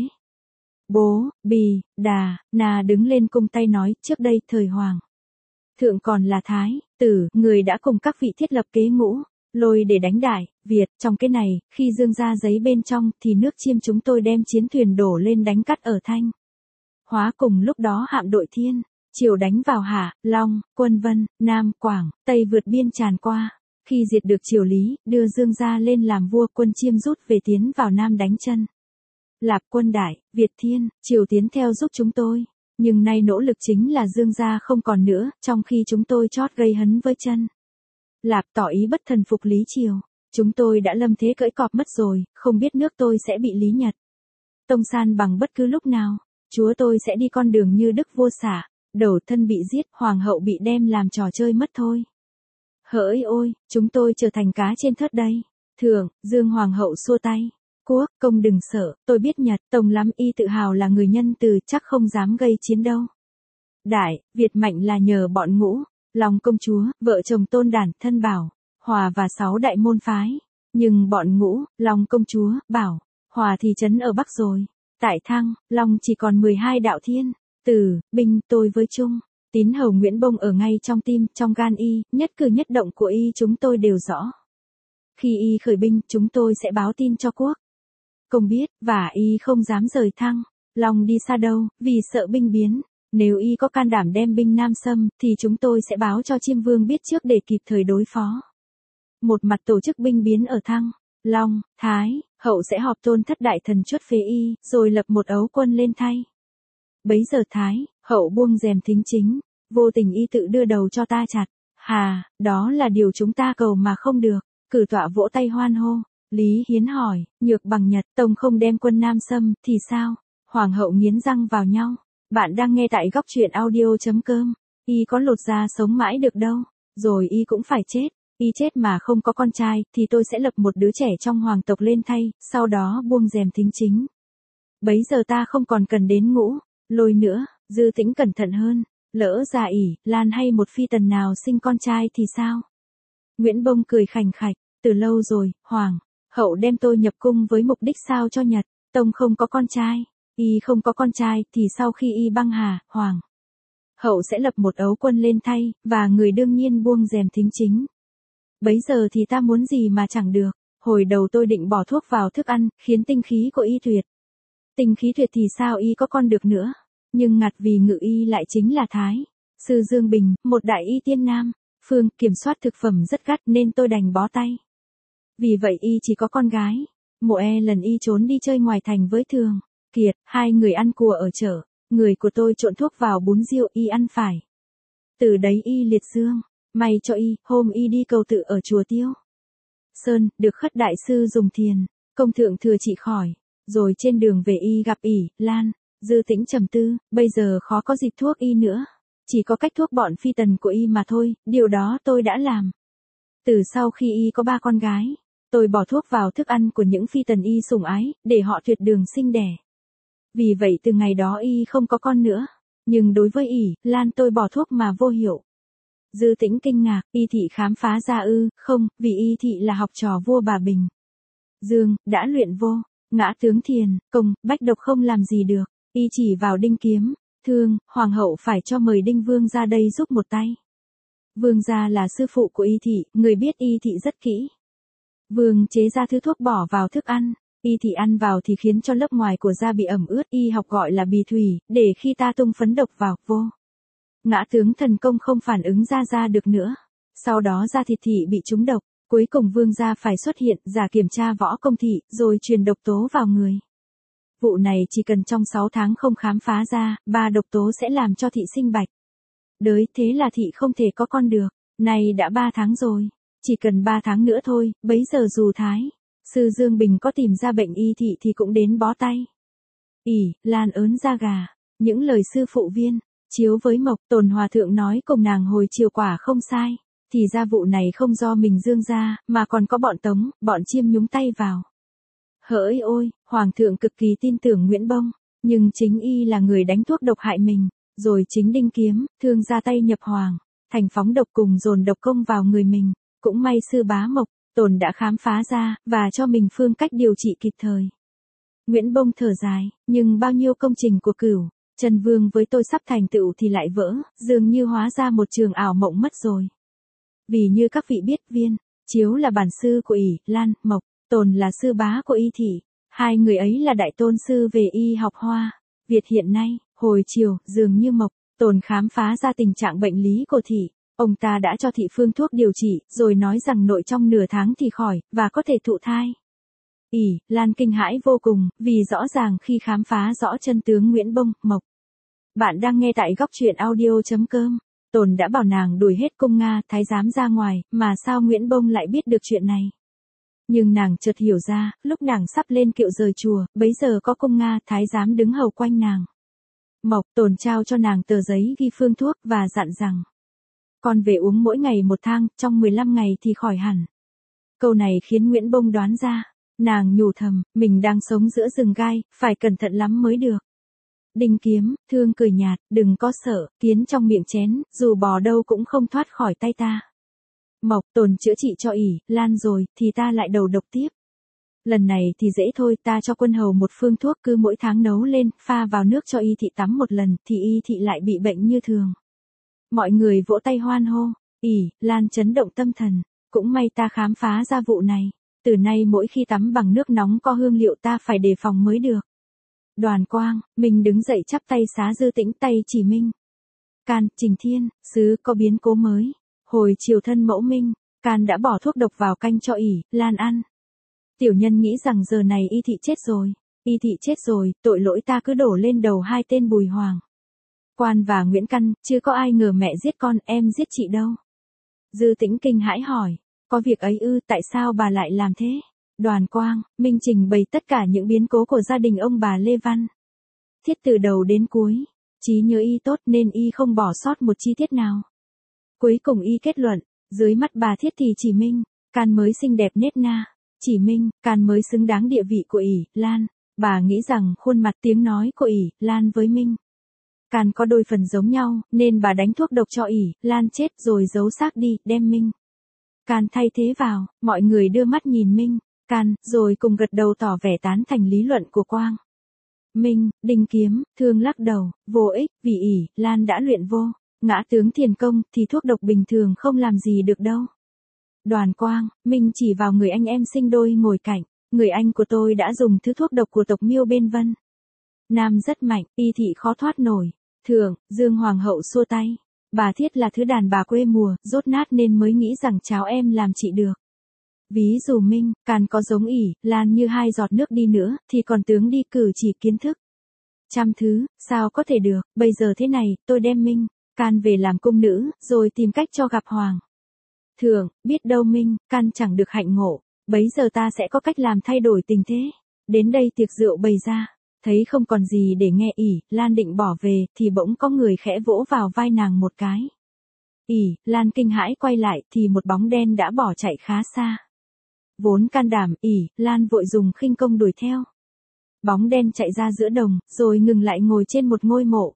Bố, Bì, Đà, Na đứng lên cung tay nói, trước đây thời Hoàng thượng còn là Thái tử, người đã cùng các vị thiết lập kế ngũ lôi để đánh Đại Việt. Trong cái này, khi dương ra giấy bên trong, thì nước Chiêm chúng tôi đem chiến thuyền đổ lên đánh cắt ở Thanh Hóa, cùng lúc đó hạm đội Thiên Triều đánh vào Hạ, Long, Quân Vân, Nam, Quảng, Tây vượt biên tràn qua. Khi diệt được Triều Lý, đưa Dương gia lên làm vua, quân Chiêm rút về tiến vào Nam đánh chân Lạp quân Đại Việt Thiên Triều tiến theo giúp chúng tôi. Nhưng nay nỗ lực chính là Dương gia không còn nữa, trong khi chúng tôi chót gây hấn với chân Lạp tỏ ý bất thần phục Lý Triều. Chúng tôi đã lâm thế cưỡi cọp mất rồi, không biết nước tôi sẽ bị Lý Nhật tông san bằng bất cứ lúc nào. Chúa tôi sẽ đi con đường như Đức Vua xả. Đầu thân bị giết, Hoàng hậu bị đem làm trò chơi mất thôi. Hỡi ôi, chúng tôi trở thành cá trên thớt đây. Thượng, Dương Hoàng hậu xua tay. Quốc, công đừng sợ, tôi biết Nhật tông lắm, y tự hào là người nhân từ, chắc không dám gây chiến đâu. Đại, Việt mạnh là nhờ bọn Ngũ, Long công chúa, vợ chồng Tôn Đản, Thân Bảo, Hòa và sáu đại môn phái. Nhưng bọn Ngũ, Long công chúa, Bảo, Hòa thì trấn ở Bắc rồi. Tại Thăng, Long chỉ còn mười hai đạo thiên. Tử, binh, tôi với Trung, Tín Hầu Nguyễn Bông ở ngay trong tim, trong gan y, nhất cử nhất động của y chúng tôi đều rõ. Khi y khởi binh, chúng tôi sẽ báo tin cho quốc công biết, và y không dám rời Thăng Long đi xa đâu, vì sợ binh biến. Nếu y có can đảm đem binh Nam xâm, thì chúng tôi sẽ báo cho Chiêm Vương biết trước để kịp thời đối phó. Một mặt tổ chức binh biến ở Thăng Long, Thái, Hậu sẽ họp tôn thất đại thần chuất phế y, rồi lập một ấu quân lên thay. Bấy giờ Thái, Hậu buông rèm thính chính, vô tình y tự đưa đầu cho ta chặt. Hà, đó là điều chúng ta cầu mà không được. Cử tọa vỗ tay hoan hô. Lý Hiến hỏi, nhược bằng Nhật tông không đem quân Nam xâm, thì sao? Hoàng hậu nghiến răng vào nhau. Bạn đang nghe tại góc truyện audio.com. Y có lột da sống mãi được đâu. Rồi y cũng phải chết. Y chết mà không có con trai, thì tôi sẽ lập một đứa trẻ trong hoàng tộc lên thay, sau đó buông rèm thính chính. Bấy giờ ta không còn cần đến Ngũ Lôi nữa. Dư Tĩnh cẩn thận hơn. Lỡ già ỷ, Lan hay một phi tần nào sinh con trai thì sao? Nguyễn Bông cười khành khạch. Từ lâu rồi, Hoàng hậu đem tôi nhập cung với mục đích sao cho Nhật tông không có con trai. Y không có con trai, thì sau khi y băng hà, Hoàng hậu sẽ lập một ấu quân lên thay, và người đương nhiên buông rèm thính chính. Bấy giờ thì ta muốn gì mà chẳng được. Hồi đầu tôi định bỏ thuốc vào thức ăn, khiến tinh khí của y tuyệt. Tinh khí tuyệt thì sao y có con được nữa. Nhưng ngặt vì ngự y lại chính là Thái sư Dương Bình, một đại y tiên nam phương, kiểm soát thực phẩm rất gắt nên tôi đành bó tay. Vì vậy y chỉ có con gái. Mộ e lần y trốn đi chơi ngoài thành với Thường Kiệt, hai người ăn cùa ở chợ. Người của tôi trộn thuốc vào bún riêu, y ăn phải. Từ đấy y liệt dương. May cho y, hôm y đi cầu tự ở chùa Tiêu Sơn, được khất đại sư dùng thiền công thượng thừa trị khỏi. Rồi trên đường về y gặp ỷ, Lan. Dư Tĩnh trầm tư, bây giờ khó có dịch thuốc y nữa. Chỉ có cách thuốc bọn phi tần của y mà thôi, điều đó tôi đã làm. Từ sau khi y có ba con gái, tôi bỏ thuốc vào thức ăn của những phi tần y sủng ái, để họ tuyệt đường sinh đẻ. Vì vậy từ ngày đó y không có con nữa. Nhưng đối với ỷ, Lan tôi bỏ thuốc mà vô hiệu. Dư Tĩnh kinh ngạc, y thị khám phá ra ư, không, vì y thị là học trò vua bà Bình. Dương, đã luyện vô, ngã tướng thiền, công, bách độc không làm gì được, y chỉ vào Đinh Kiếm, Thương, hoàng hậu phải cho mời Đinh Vương ra đây giúp một tay. Vương gia là sư phụ của y thị, người biết y thị rất kỹ. Vương chế ra thứ thuốc bỏ vào thức ăn, y thị ăn vào thì khiến cho lớp ngoài của da bị ẩm ướt, y học gọi là bì thủy, để khi ta tung phấn độc vào, vô. Ngã tướng thần công không phản ứng ra da được nữa. Sau đó da thịt thị bị trúng độc, cuối cùng vương gia phải xuất hiện, giả kiểm tra võ công thị, rồi truyền độc tố vào người. Vụ này chỉ cần trong sáu tháng không khám phá ra, ba độc tố sẽ làm cho thị sinh bạch. Đới, thế là thị không thể có con được. Này đã ba tháng rồi, chỉ cần ba tháng nữa thôi, bấy giờ dù Thái sư Dương Bình có tìm ra bệnh y thị thì cũng đến bó tay. ỷ, Lan ớn da gà, những lời sư phụ viên, chiếu với Mộc, Tồn Hòa Thượng nói cùng nàng hồi chiều quả không sai, thì ra vụ này không do mình Dương ra, mà còn có bọn Tống, bọn Chiêm nhúng tay vào. Hỡi ôi, Hoàng thượng cực kỳ tin tưởng Nguyễn Bông, nhưng chính y là người đánh thuốc độc hại mình, rồi chính Đinh Kiếm, Thương ra tay nhập Hoàng, thành phóng độc cùng dồn độc công vào người mình, cũng may sư bá Mộc, Tồn đã khám phá ra, và cho mình phương cách điều trị kịp thời. Nguyễn Bông thở dài, nhưng bao nhiêu công trình của Cửu Trần Vương với tôi sắp thành tựu thì lại vỡ, dường như hóa ra một trường ảo mộng mất rồi. Vì như các vị biết Viên, Chiếu là bản sư của ỷ, Lan, Mộc, Tồn là sư bá của y thị, hai người ấy là đại tôn sư về y học Hoa Việt hiện nay. Hồi chiều, dường như Mộc, Tồn khám phá ra tình trạng bệnh lý của thị, ông ta đã cho thị phương thuốc điều trị, rồi nói rằng nội trong nửa tháng thì khỏi, và có thể thụ thai. ỷ, Lan kinh hãi vô cùng, vì rõ ràng khi khám phá rõ chân tướng Nguyễn Bông, Mộc. Bạn đang nghe tại góc truyện audio chấm com. Tồn đã bảo nàng đuổi hết cung Nga, thái giám ra ngoài, mà sao Nguyễn Bông lại biết được chuyện này? Nhưng nàng chợt hiểu ra, lúc nàng sắp lên kiệu rời chùa, bấy giờ có cung Nga, thái giám đứng hầu quanh nàng. Mộc, Tồn trao cho nàng tờ giấy ghi phương thuốc và dặn rằng: con về uống mỗi ngày một thang, trong mười lăm ngày thì khỏi hẳn. Câu này khiến Nguyễn Bông đoán ra. Nàng nhủ thầm, mình đang sống giữa rừng gai, phải cẩn thận lắm mới được. Đinh Kiếm, Thương cười nhạt, đừng có sợ, kiến trong miệng chén, dù bò đâu cũng không thoát khỏi tay ta. Mộc, Tồn chữa trị cho ỷ, Lan rồi, thì ta lại đầu độc tiếp. Lần này thì dễ thôi, ta cho quân hầu một phương thuốc cứ mỗi tháng nấu lên, pha vào nước cho y thị tắm một lần, thì y thị lại bị bệnh như thường. Mọi người vỗ tay hoan hô, ỷ, Lan chấn động tâm thần, cũng may ta khám phá ra vụ này. Từ nay mỗi khi tắm bằng nước nóng có hương liệu ta phải đề phòng mới được. Đoàn Quang, mình đứng dậy chắp tay xá Dư Tĩnh tay chỉ Minh. Can, Trình Thiên, sứ có biến cố mới. Hồi chiều thân mẫu Minh, Can đã bỏ thuốc độc vào canh cho ỷ, Lan ăn. Tiểu nhân nghĩ rằng giờ này y thị chết rồi. Y thị chết rồi, tội lỗi ta cứ đổ lên đầu hai tên Bùi Hoàng Quan và Nguyễn Căn, chưa có ai ngờ mẹ giết con, em giết chị đâu. Dư Tĩnh kinh hãi hỏi. Có việc ấy ư, tại sao bà lại làm thế? Đoàn Quang, Minh trình bày tất cả những biến cố của gia đình ông bà Lê Văn Thiết từ đầu đến cuối. Trí nhớ y tốt nên y không bỏ sót một chi tiết nào. Cuối cùng y kết luận, dưới mắt bà Thiết thì chỉ Minh, Can mới xinh đẹp nết na. Chỉ Minh, Can mới xứng đáng địa vị của ỷ, Lan. Bà nghĩ rằng khuôn mặt tiếng nói của ỷ, Lan với Minh, Can có đôi phần giống nhau, nên bà đánh thuốc độc cho ỷ, Lan chết rồi giấu xác đi, đem Minh, Can thay thế vào. Mọi người đưa mắt nhìn Minh, Can, rồi cùng gật đầu tỏ vẻ tán thành lý luận của Quang Minh. Đinh Kiếm, Thương lắc đầu, vô ích, vì ỷ, Lan đã luyện vô ngã tướng thiền công, thì thuốc độc bình thường không làm gì được đâu. Đoàn Quang, Minh chỉ vào người anh em sinh đôi ngồi cạnh, người anh của tôi đã dùng thứ thuốc độc của tộc Miêu bên Vân Nam rất mạnh, y thị khó thoát nổi. Thượng, Dương Hoàng hậu xua tay. Bà Thiết là thứ đàn bà quê mùa, dốt nát nên mới nghĩ rằng cháu em làm chị được. Ví dụ Minh, Can có giống ỷ, Lan như hai giọt nước đi nữa, thì còn tướng đi cử chỉ kiến thức. Trăm thứ, sao có thể được, bây giờ thế này, tôi đem Minh, Can về làm cung nữ, rồi tìm cách cho gặp Hoàng Thượng, biết đâu Minh, Can chẳng được hạnh ngộ, bấy giờ ta sẽ có cách làm thay đổi tình thế. Đến đây tiệc rượu bày ra, thấy không còn gì để nghe ỉ, Lan định bỏ về, thì bỗng có người khẽ vỗ vào vai nàng một cái. ỉ, Lan kinh hãi quay lại thì một bóng đen đã bỏ chạy khá xa. Vốn can đảm, ỉ, Lan vội dùng khinh công đuổi theo. Bóng đen chạy ra giữa đồng, rồi ngừng lại ngồi trên một ngôi mộ.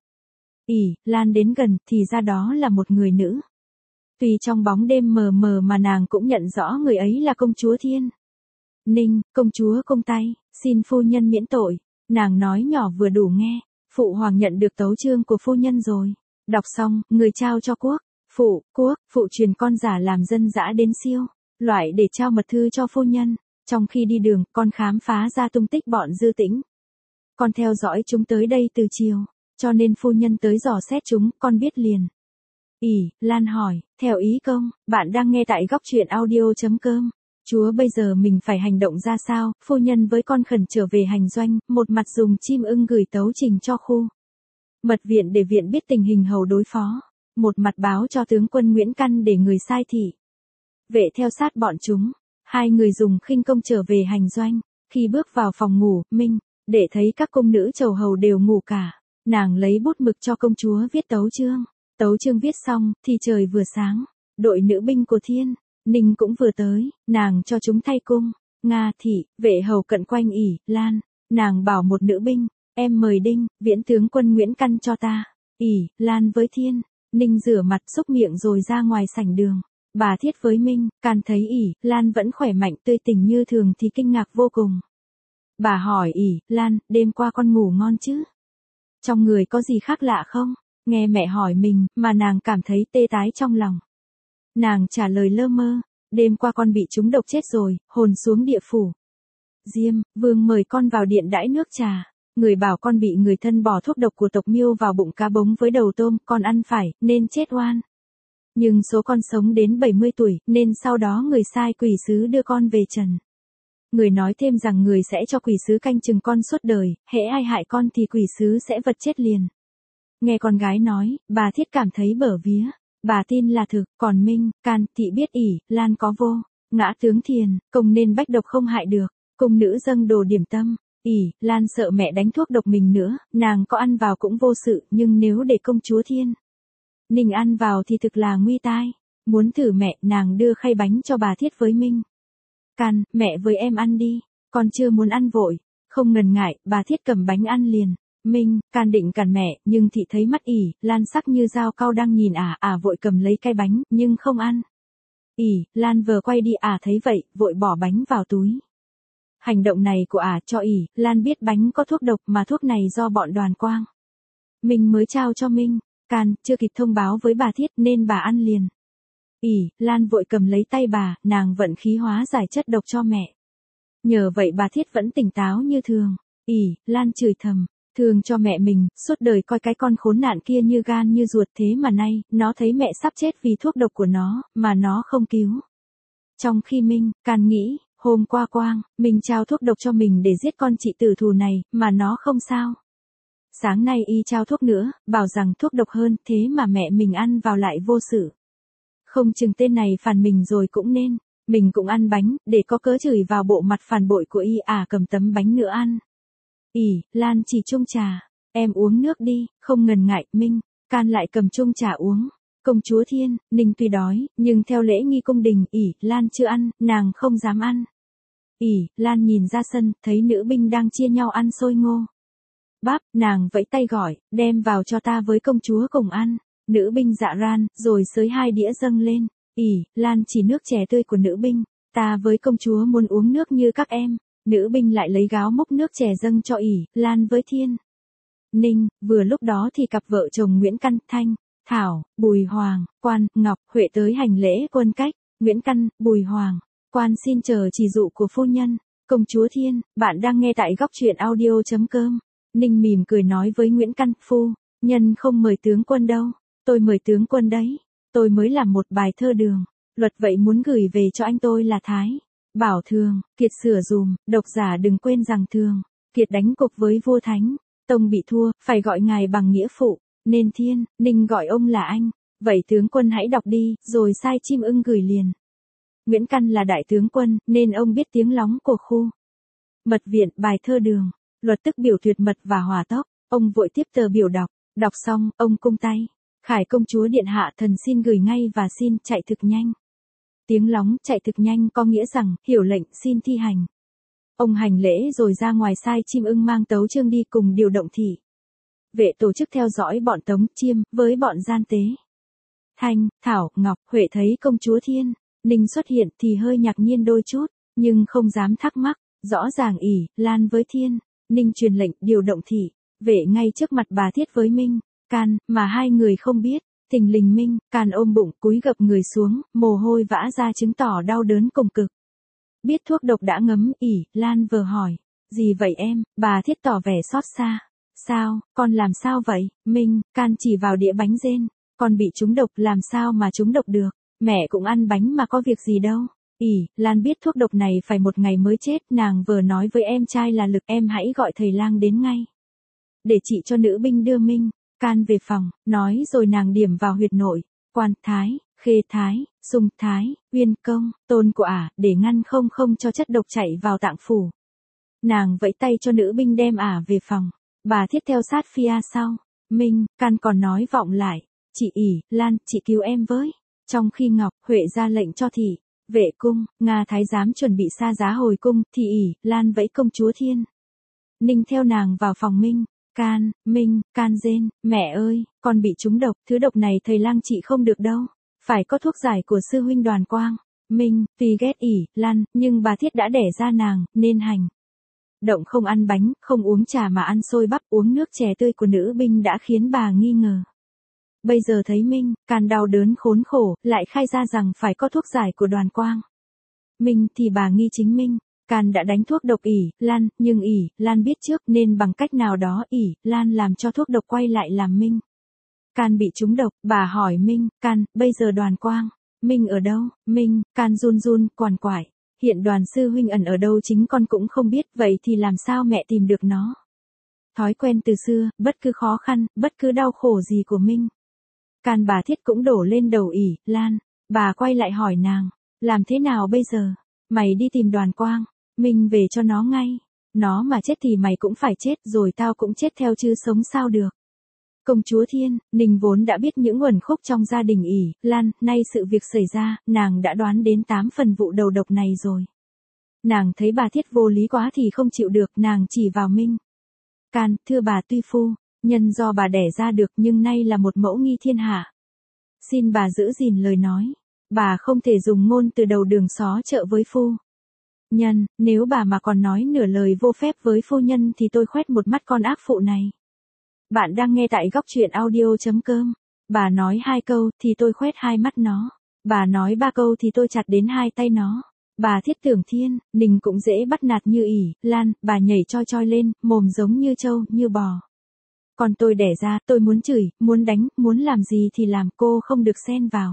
ỉ, Lan đến gần, thì ra đó là một người nữ. Tuy trong bóng đêm mờ mờ mà nàng cũng nhận rõ người ấy là công chúa Thiên. Ninh, công chúa cung tay, xin phu nhân miễn tội. Nàng nói nhỏ vừa đủ nghe. Phụ hoàng nhận được tấu chương của phu nhân rồi. Đọc xong, người trao cho quốc. Phụ, quốc, phụ truyền con giả làm dân dã đến siêu. Loại để trao mật thư cho phu nhân. Trong khi đi đường, con khám phá ra tung tích bọn Dư Tĩnh. Con theo dõi chúng tới đây từ chiều. Cho nên phu nhân tới dò xét chúng, con biết liền. ỉ, Lan hỏi, theo ý công, bạn đang nghe tại góc truyện audio.com. Chúa bây giờ mình phải hành động ra sao? Phu nhân với con khẩn trở về hành doanh, một mặt dùng chim ưng gửi tấu trình cho khu mật viện để viện biết tình hình hầu đối phó. Một mặt báo cho tướng quân Nguyễn Căn để người sai thị vệ theo sát bọn chúng. Hai người dùng khinh công trở về hành doanh. Khi bước vào phòng ngủ, Minh, để thấy các cung nữ chầu hầu đều ngủ cả. Nàng lấy bút mực cho công chúa viết tấu chương. Tấu chương viết xong, thì trời vừa sáng. Đội nữ binh của Thiên, Ninh cũng vừa tới. Nàng cho chúng thay cung. Nga thị, vệ hầu cận quanh ỉ, Lan. Nàng bảo một nữ binh, em mời Đinh, viễn tướng quân Nguyễn Căn cho ta. ỉ, Lan với Thiên, Ninh rửa mặt xúc miệng rồi ra ngoài sảnh đường. Bà Thiết với Minh, Can thấy ỉ, Lan vẫn khỏe mạnh tươi tỉnh như thường thì kinh ngạc vô cùng. Bà hỏi ỉ, Lan, đêm qua con ngủ ngon chứ? Trong người có gì khác lạ không? Nghe mẹ hỏi mình, mà nàng cảm thấy tê tái trong lòng. Nàng trả lời lơ mơ, đêm qua con bị trúng độc chết rồi, hồn xuống địa phủ. Diêm, vương mời con vào điện đãi nước trà. Người bảo con bị người thân bỏ thuốc độc của tộc Miêu vào bụng cá bống với đầu tôm, con ăn phải, nên chết oan. Nhưng số con sống đến bảy mươi tuổi, nên sau đó người sai quỷ sứ đưa con về trần. Người nói thêm rằng người sẽ cho quỷ sứ canh chừng con suốt đời, hễ ai hại con thì quỷ sứ sẽ vật chết liền. Nghe con gái nói, bà Thiết cảm thấy bở vía. Bà tin là thực, còn Minh, Can, thị biết ỉ, Lan có vô ngã tướng Thiền, công nên bách độc không hại được. Cung nữ dâng đồ điểm tâm. ỉ, Lan sợ mẹ đánh thuốc độc mình nữa, nàng có ăn vào cũng vô sự, nhưng nếu để công chúa Thiên, Ninh ăn vào thì thực là nguy tai. Muốn thử mẹ, nàng đưa khay bánh cho bà Thiết với Minh. Can, mẹ với em ăn đi, con chưa muốn ăn vội. Không ngần ngại, bà Thiết cầm bánh ăn liền. Minh, Can định cản mẹ, nhưng thị thấy mắt ỉ, Lan sắc như dao cau đang nhìn ả, ả vội cầm lấy cái bánh, nhưng không ăn. ỉ, Lan vừa quay đi, ả thấy vậy, vội bỏ bánh vào túi. Hành động này của ả cho ỉ, Lan biết bánh có thuốc độc mà thuốc này do bọn Đoàn Quang Minh mới trao cho Minh. Can, chưa kịp thông báo với bà Thiết nên bà ăn liền. ỉ, Lan vội cầm lấy tay bà, nàng vận khí hóa giải chất độc cho mẹ. Nhờ vậy bà Thiết vẫn tỉnh táo như thường. ỉ, Lan chửi thầm, thương cho mẹ mình, suốt đời coi cái con khốn nạn kia như gan như ruột, thế mà nay, nó thấy mẹ sắp chết vì thuốc độc của nó, mà nó không cứu. Trong khi Minh, Can nghĩ, hôm qua Quang, mình trao thuốc độc cho mình để giết con chị tử thù này, mà nó không sao. Sáng nay y trao thuốc nữa, bảo rằng thuốc độc hơn, thế mà mẹ mình ăn vào lại vô sự. Không chừng tên này phản mình rồi cũng nên, mình cũng ăn bánh, để có cớ chửi vào bộ mặt phản bội của y. À cầm tấm bánh nữa ăn. ỉ, Lan chỉ chung trà, em uống nước đi, không ngần ngại. Minh, Can lại cầm chung trà uống. Công chúa Thiên, Ninh tuy đói, nhưng theo lễ nghi cung đình, ỉ, Lan chưa ăn, nàng không dám ăn. ỉ, Lan nhìn ra sân, thấy nữ binh đang chia nhau ăn xôi ngô bắp, nàng vẫy tay gọi, đem vào cho ta với công chúa cùng ăn. Nữ binh dạ ran, rồi xới hai đĩa dâng lên. ỉ, Lan chỉ nước chè tươi của nữ binh, ta với công chúa muốn uống nước như các em. Nữ binh lại lấy gáo múc nước chè dâng cho ỉ, Lan với Thiên, Ninh. Vừa lúc đó thì cặp vợ chồng Nguyễn Căn, Thanh, Thảo, Bùi Hoàng, Quan, Ngọc, Huệ tới hành lễ quân cách. Nguyễn Căn, Bùi Hoàng, Quan xin chờ chỉ dụ của phu nhân. Công chúa Thiên, bạn đang nghe tại góc truyện audio.com. Ninh mỉm cười nói với Nguyễn Căn, phu nhân không mời tướng quân đâu, tôi mời tướng quân đấy. Tôi mới làm một bài thơ đường, luật vậy muốn gửi về cho anh tôi là Thái Bảo Thường, Kiệt sửa dùm, độc giả đừng quên rằng Thường, Kiệt đánh cục với vua Thánh Tông bị thua, phải gọi ngài bằng nghĩa phụ, nên Thiên, Ninh gọi ông là anh. Vậy tướng quân hãy đọc đi, rồi sai chim ưng gửi liền. Nguyễn Căn là đại tướng quân, nên ông biết tiếng lóng của khu Mật viện, bài thơ đường. Luật tức biểu tuyệt mật và hòa tốc. Ông vội tiếp tờ biểu đọc. Đọc xong, ông cung tay. Khải công chúa điện hạ, thần xin gửi ngay và xin chạy thực nhanh. Tiếng lóng chạy thực nhanh có nghĩa rằng, hiểu lệnh xin thi hành. Ông hành lễ rồi ra ngoài sai chim ưng mang tấu chương đi cùng điều động thị vệ tổ chức theo dõi bọn Tống Chiêm với bọn gian tế. Thanh, Thảo, Ngọc, Huệ thấy công chúa Thiên Ninh xuất hiện thì hơi ngạc nhiên đôi chút, nhưng không dám thắc mắc. Rõ ràng ỷ Lan với Thiên Ninh truyền lệnh điều động thị vệ ngay trước mặt bà Thiết với Minh Can, mà hai người không biết. Thình lình Minh Can ôm bụng cúi gập người xuống, mồ hôi vã ra chứng tỏ đau đớn cùng cực. Biết thuốc độc đã ngấm, ỷ Lan vừa hỏi. Gì vậy em? Bà Thiết tỏ vẻ xót xa. Sao, con làm sao vậy? Minh Can chỉ vào đĩa bánh rên. Con bị trúng độc, làm sao mà trúng độc được? Mẹ cũng ăn bánh mà có việc gì đâu. ỷ Lan biết thuốc độc này phải một ngày mới chết, nàng vừa nói với em trai là Lực, em hãy gọi thầy lang đến ngay. Để chị cho nữ binh đưa Minh Can về phòng, nói rồi nàng điểm vào huyệt nội, Quan Thái, Khê Thái, Sung Thái, Uyên Công, Tôn của ả, để ngăn không không cho chất độc chạy vào tạng phủ. Nàng vẫy tay cho nữ binh đem ả về phòng, bà Thiết theo sát phía sau. Minh Can còn nói vọng lại, chị ỷ Lan, chị cứu em với. Trong khi Ngọc, Huệ ra lệnh cho thị vệ cung, Nga thái giám chuẩn bị xa giá hồi cung, thì ỷ Lan vẫy công chúa Thiên Ninh theo nàng vào phòng Minh Can. Minh Can rên, mẹ ơi, con bị trúng độc, thứ độc này thầy lang trị không được đâu, phải có thuốc giải của sư huynh Đoàn Quang. Minh tuy ghét ỷ Lan, nhưng bà Thiết đã đẻ ra nàng, nên hành động không ăn bánh, không uống trà mà ăn xôi bắp, uống nước chè tươi của nữ binh đã khiến bà nghi ngờ. Bây giờ thấy Minh Can đau đớn khốn khổ, lại khai ra rằng phải có thuốc giải của Đoàn Quang. Minh thì bà nghi chính Minh Can đã đánh thuốc độc ỷ Lan, nhưng ỷ Lan biết trước nên bằng cách nào đó ỷ Lan làm cho thuốc độc quay lại làm Minh Can bị trúng độc. Bà hỏi Minh Can, bây giờ Đoàn Quang Minh ở đâu? Minh Can run run, quằn quại. Hiện Đoàn sư huynh ẩn ở đâu chính con cũng không biết, vậy thì làm sao mẹ tìm được nó? Thói quen từ xưa, bất cứ khó khăn, bất cứ đau khổ gì của Minh Can bà Thiết cũng đổ lên đầu ỷ Lan. Bà quay lại hỏi nàng, làm thế nào bây giờ? Mày đi tìm Đoàn Quang Minh về cho nó ngay. Nó mà chết thì mày cũng phải chết, rồi tao cũng chết theo chứ sống sao được. Công chúa Thiên Ninh vốn đã biết những uẩn khúc trong gia đình ỷ Lan, nay sự việc xảy ra, nàng đã đoán đến tám phần vụ đầu độc này rồi. Nàng thấy bà Thiết vô lý quá thì không chịu được, nàng chỉ vào Minh Can, thưa bà, tuy phu nhân do bà đẻ ra được nhưng nay là một mẫu nghi thiên hạ. Xin bà giữ gìn lời nói. Bà không thể dùng ngôn từ đầu đường xó chợ với phu nhân, nếu bà mà còn nói nửa lời vô phép với phu nhân thì tôi khoét một mắt con ác phụ này. Bạn đang nghe tại góc truyện audio chấm com. Bà nói hai câu thì tôi khoét hai mắt nó. Bà nói ba câu thì tôi chặt đến hai tay nó. Bà Thiết tưởng Thiên Ninh cũng dễ bắt nạt như ỷ Lan, bà nhảy choi choi lên, mồm giống như trâu, như bò. Còn tôi đẻ ra, tôi muốn chửi, muốn đánh, muốn làm gì thì làm, cô không được xen vào.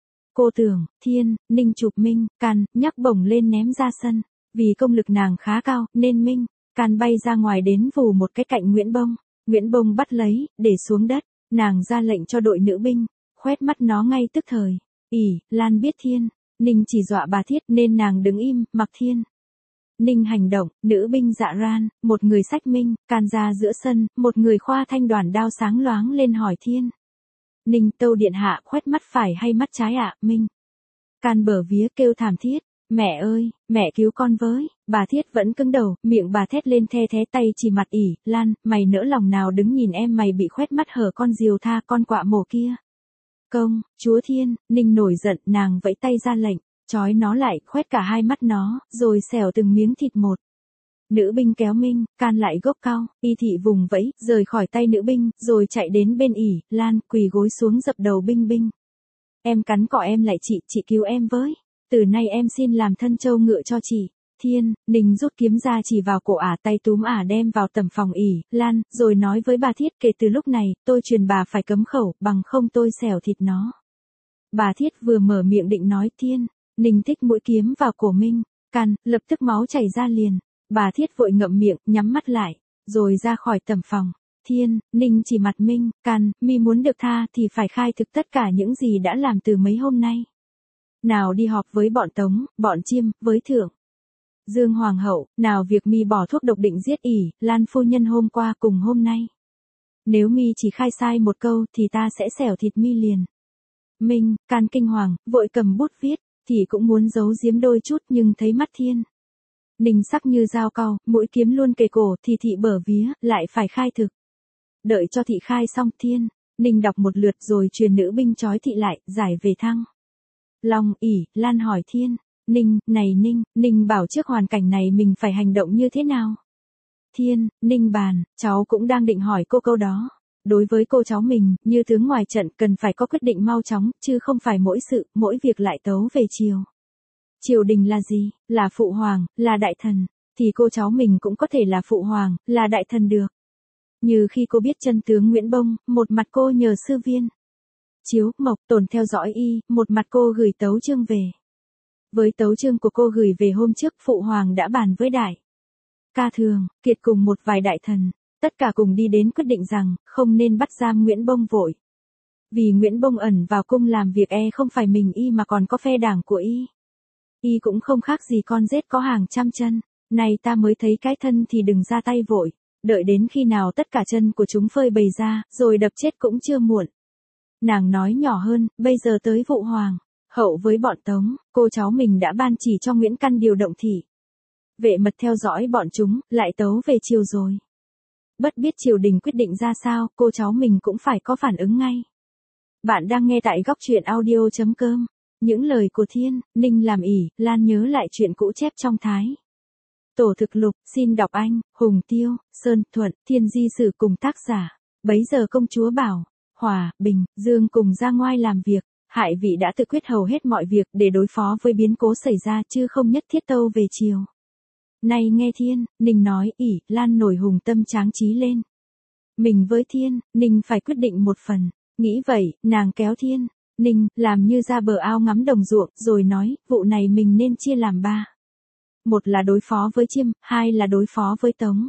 Cô tưởng, Thiên Ninh chụp Minh Can, nhấc bổng lên ném ra sân. Vì công lực nàng khá cao, nên Minh Can bay ra ngoài đến vù một cái cạnh Nguyễn Bông. Nguyễn Bông bắt lấy, để xuống đất. Nàng ra lệnh cho đội nữ binh, khoét mắt nó ngay tức thời. ỷ Lan biết Thiên Ninh chỉ dọa bà Thiết nên nàng đứng im, mặc Thiên Ninh hành động. Nữ binh dạ ran, một người xách Minh Can ra giữa sân, một người khoa thanh đoàn đao sáng loáng lên hỏi Thiên Ninh, tâu điện hạ khoét mắt phải hay mắt trái ạ? Minh Can bở vía kêu thảm thiết, mẹ ơi, mẹ cứu con với. Bà Thiết vẫn cứng đầu, miệng bà thét lên the thé, tay chỉ mặt ỷ Lan, mày nỡ lòng nào đứng nhìn em mày bị khoét mắt hở, con diều tha con quạ mổ kia. Công chúa Thiên Ninh nổi giận, nàng vẫy tay ra lệnh, trói nó lại, khoét cả hai mắt nó, rồi xẻo từng miếng thịt một. Nữ binh kéo Minh Can lại gốc cao, y thị vùng vẫy, rời khỏi tay nữ binh, rồi chạy đến bên ỷ Lan, quỳ gối xuống dập đầu binh binh. Em cắn cọ em lại chị, chị cứu em với. Từ nay em xin làm thân trâu ngựa cho chị. Thiên Ninh rút kiếm ra chỉ vào cổ ả, tay túm ả đem vào tầm phòng ỷ Lan, rồi nói với bà Thiết, kể từ lúc này, tôi truyền bà phải cấm khẩu, bằng không tôi xẻo thịt nó. Bà Thiết vừa mở miệng định nói, Thiên Ninh thích mũi kiếm vào cổ Minh Can, lập tức máu chảy ra liền. Bà Thiết vội ngậm miệng, nhắm mắt lại, rồi ra khỏi tầm phòng. Thiên Ninh chỉ mặt Minh Can, mi muốn được tha thì phải khai thực tất cả những gì đã làm từ mấy hôm nay. Nào đi họp với bọn Tống, bọn Chiêm, với Thượng Dương Hoàng hậu, nào việc mi bỏ thuốc độc định giết ỷ Lan phu nhân hôm qua cùng hôm nay. Nếu mi chỉ khai sai một câu thì ta sẽ xẻo thịt mi liền. Minh, can kinh hoàng, vội cầm bút viết, thì cũng muốn giấu giếm đôi chút nhưng thấy mắt Thiên Ninh sắc như dao cau, mũi kiếm luôn kề cổ thì thị bở vía, lại phải khai thực. Đợi cho thị khai xong Thiên Ninh đọc một lượt rồi truyền nữ binh trói thị lại, giải về Thăng Long. ỷ Lan hỏi Thiên Ninh, này Ninh, Ninh bảo trước hoàn cảnh này mình phải hành động như thế nào? Thiên Ninh bàn, cháu cũng đang định hỏi cô câu đó. Đối với cô cháu mình, như tướng ngoài trận cần phải có quyết định mau chóng, chứ không phải mỗi sự, mỗi việc lại tấu về triều. Triều đình là gì? Là phụ hoàng, là đại thần. Thì cô cháu mình cũng có thể là phụ hoàng, là đại thần được. Như khi cô biết chân tướng Nguyễn Bông, một mặt cô nhờ sư viên Chiếu, Mộc, Tồn theo dõi y, một mặt cô gửi tấu chương về. Với tấu chương của cô gửi về hôm trước, phụ hoàng đã bàn với đại ca Thường, Kiệt cùng một vài đại thần, tất cả cùng đi đến quyết định rằng, không nên bắt giam Nguyễn Bông vội. Vì Nguyễn Bông ẩn vào cung làm việc e không phải mình y mà còn có phe đảng của y. Y cũng không khác gì con rết có hàng trăm chân, này ta mới thấy cái thân thì đừng ra tay vội, đợi đến khi nào tất cả chân của chúng phơi bày ra, rồi đập chết cũng chưa muộn. Nàng nói nhỏ hơn, bây giờ tới vụ hoàng hậu với bọn Tống, cô cháu mình đã ban chỉ cho Nguyễn Căn điều động thị vệ mật theo dõi bọn chúng, lại tấu về triều rồi. Bất biết triều đình quyết định ra sao, cô cháu mình cũng phải có phản ứng ngay. Bạn đang nghe tại góc truyện audio chấm com. Những lời của Thiên Ninh làm ỷ Lan nhớ lại chuyện cũ chép trong Thái Tổ thực lục, xin đọc anh, Hùng Tiêu, Sơn Thuận, Thiên Di Sử cùng tác giả. Bấy giờ công chúa bảo, Hòa, Bình, Dương cùng ra ngoài làm việc. Hại vị đã tự quyết hầu hết mọi việc để đối phó với biến cố xảy ra chứ không nhất thiết tâu về triều. Này nghe Thiên Ninh nói, ỷ Lan nổi hùng tâm tráng trí lên. Mình với Thiên Ninh phải quyết định một phần. Nghĩ vậy, nàng kéo Thiên Ninh làm như ra bờ ao ngắm đồng ruộng, rồi nói, vụ này mình nên chia làm ba. Một là đối phó với Chiêm, hai là đối phó với Tống.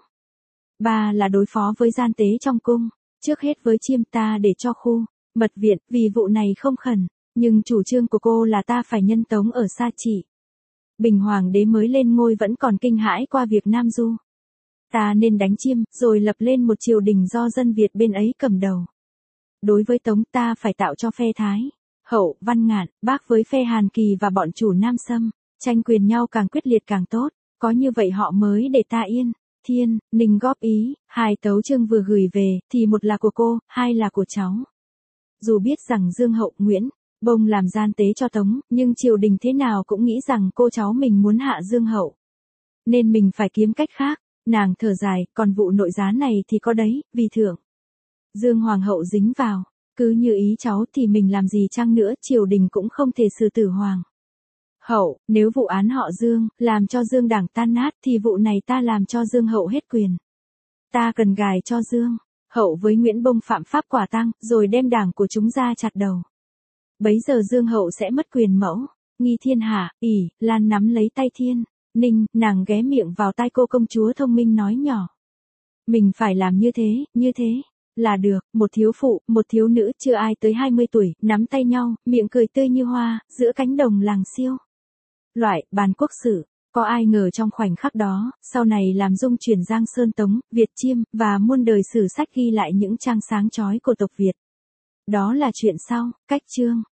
Ba là đối phó với gian tế trong cung. Trước hết với Chiêm ta để cho khu mật viện, vì vụ này không khẩn, nhưng chủ trương của cô là ta phải nhân Tống ở xa trị. Bình hoàng đế mới lên ngôi vẫn còn kinh hãi qua việc Nam Du. Ta nên đánh Chiêm, rồi lập lên một triều đình do dân Việt bên ấy cầm đầu. Đối với Tống ta phải tạo cho phe Thái Hậu, Văn Ngạn, Bác với phe Hàn Kỳ và bọn chủ Nam Sâm, tranh quyền nhau càng quyết liệt càng tốt, có như vậy họ mới để ta yên. Thiên Ninh góp ý, hai tấu chương vừa gửi về, thì một là của cô, hai là của cháu. Dù biết rằng Dương Hậu, Nguyễn Bông làm gian tế cho Tống, nhưng triều đình thế nào cũng nghĩ rằng cô cháu mình muốn hạ Dương Hậu. Nên mình phải kiếm cách khác. Nàng thở dài, còn vụ nội gián này thì có đấy, vì thưởng Dương Hoàng hậu dính vào. Cứ như ý cháu thì mình làm gì chăng nữa, triều đình cũng không thể xử tử Hoàng hậu. Nếu vụ án họ Dương, làm cho Dương đảng tan nát, thì vụ này ta làm cho Dương Hậu hết quyền. Ta cần gài cho Dương Hậu với Nguyễn Bông phạm pháp quả tang, rồi đem đảng của chúng ra chặt đầu. Bấy giờ Dương Hậu sẽ mất quyền mẫu, nghi thiên hạ. ỷ Lan nắm lấy tay Thiên Ninh, nàng ghé miệng vào tai cô công chúa thông minh nói nhỏ. Mình phải làm như thế, như thế, là được. Một thiếu phụ, một thiếu nữ chưa ai tới hai mươi tuổi, nắm tay nhau, miệng cười tươi như hoa, giữa cánh đồng làng siêu loại, bàn quốc sử. Có ai ngờ trong khoảnh khắc đó, sau này làm dung chuyển Giang Sơn Tống, Việt Chiêm, và muôn đời sử sách ghi lại những trang sáng chói của tộc Việt. Đó là chuyện sau, cách chương.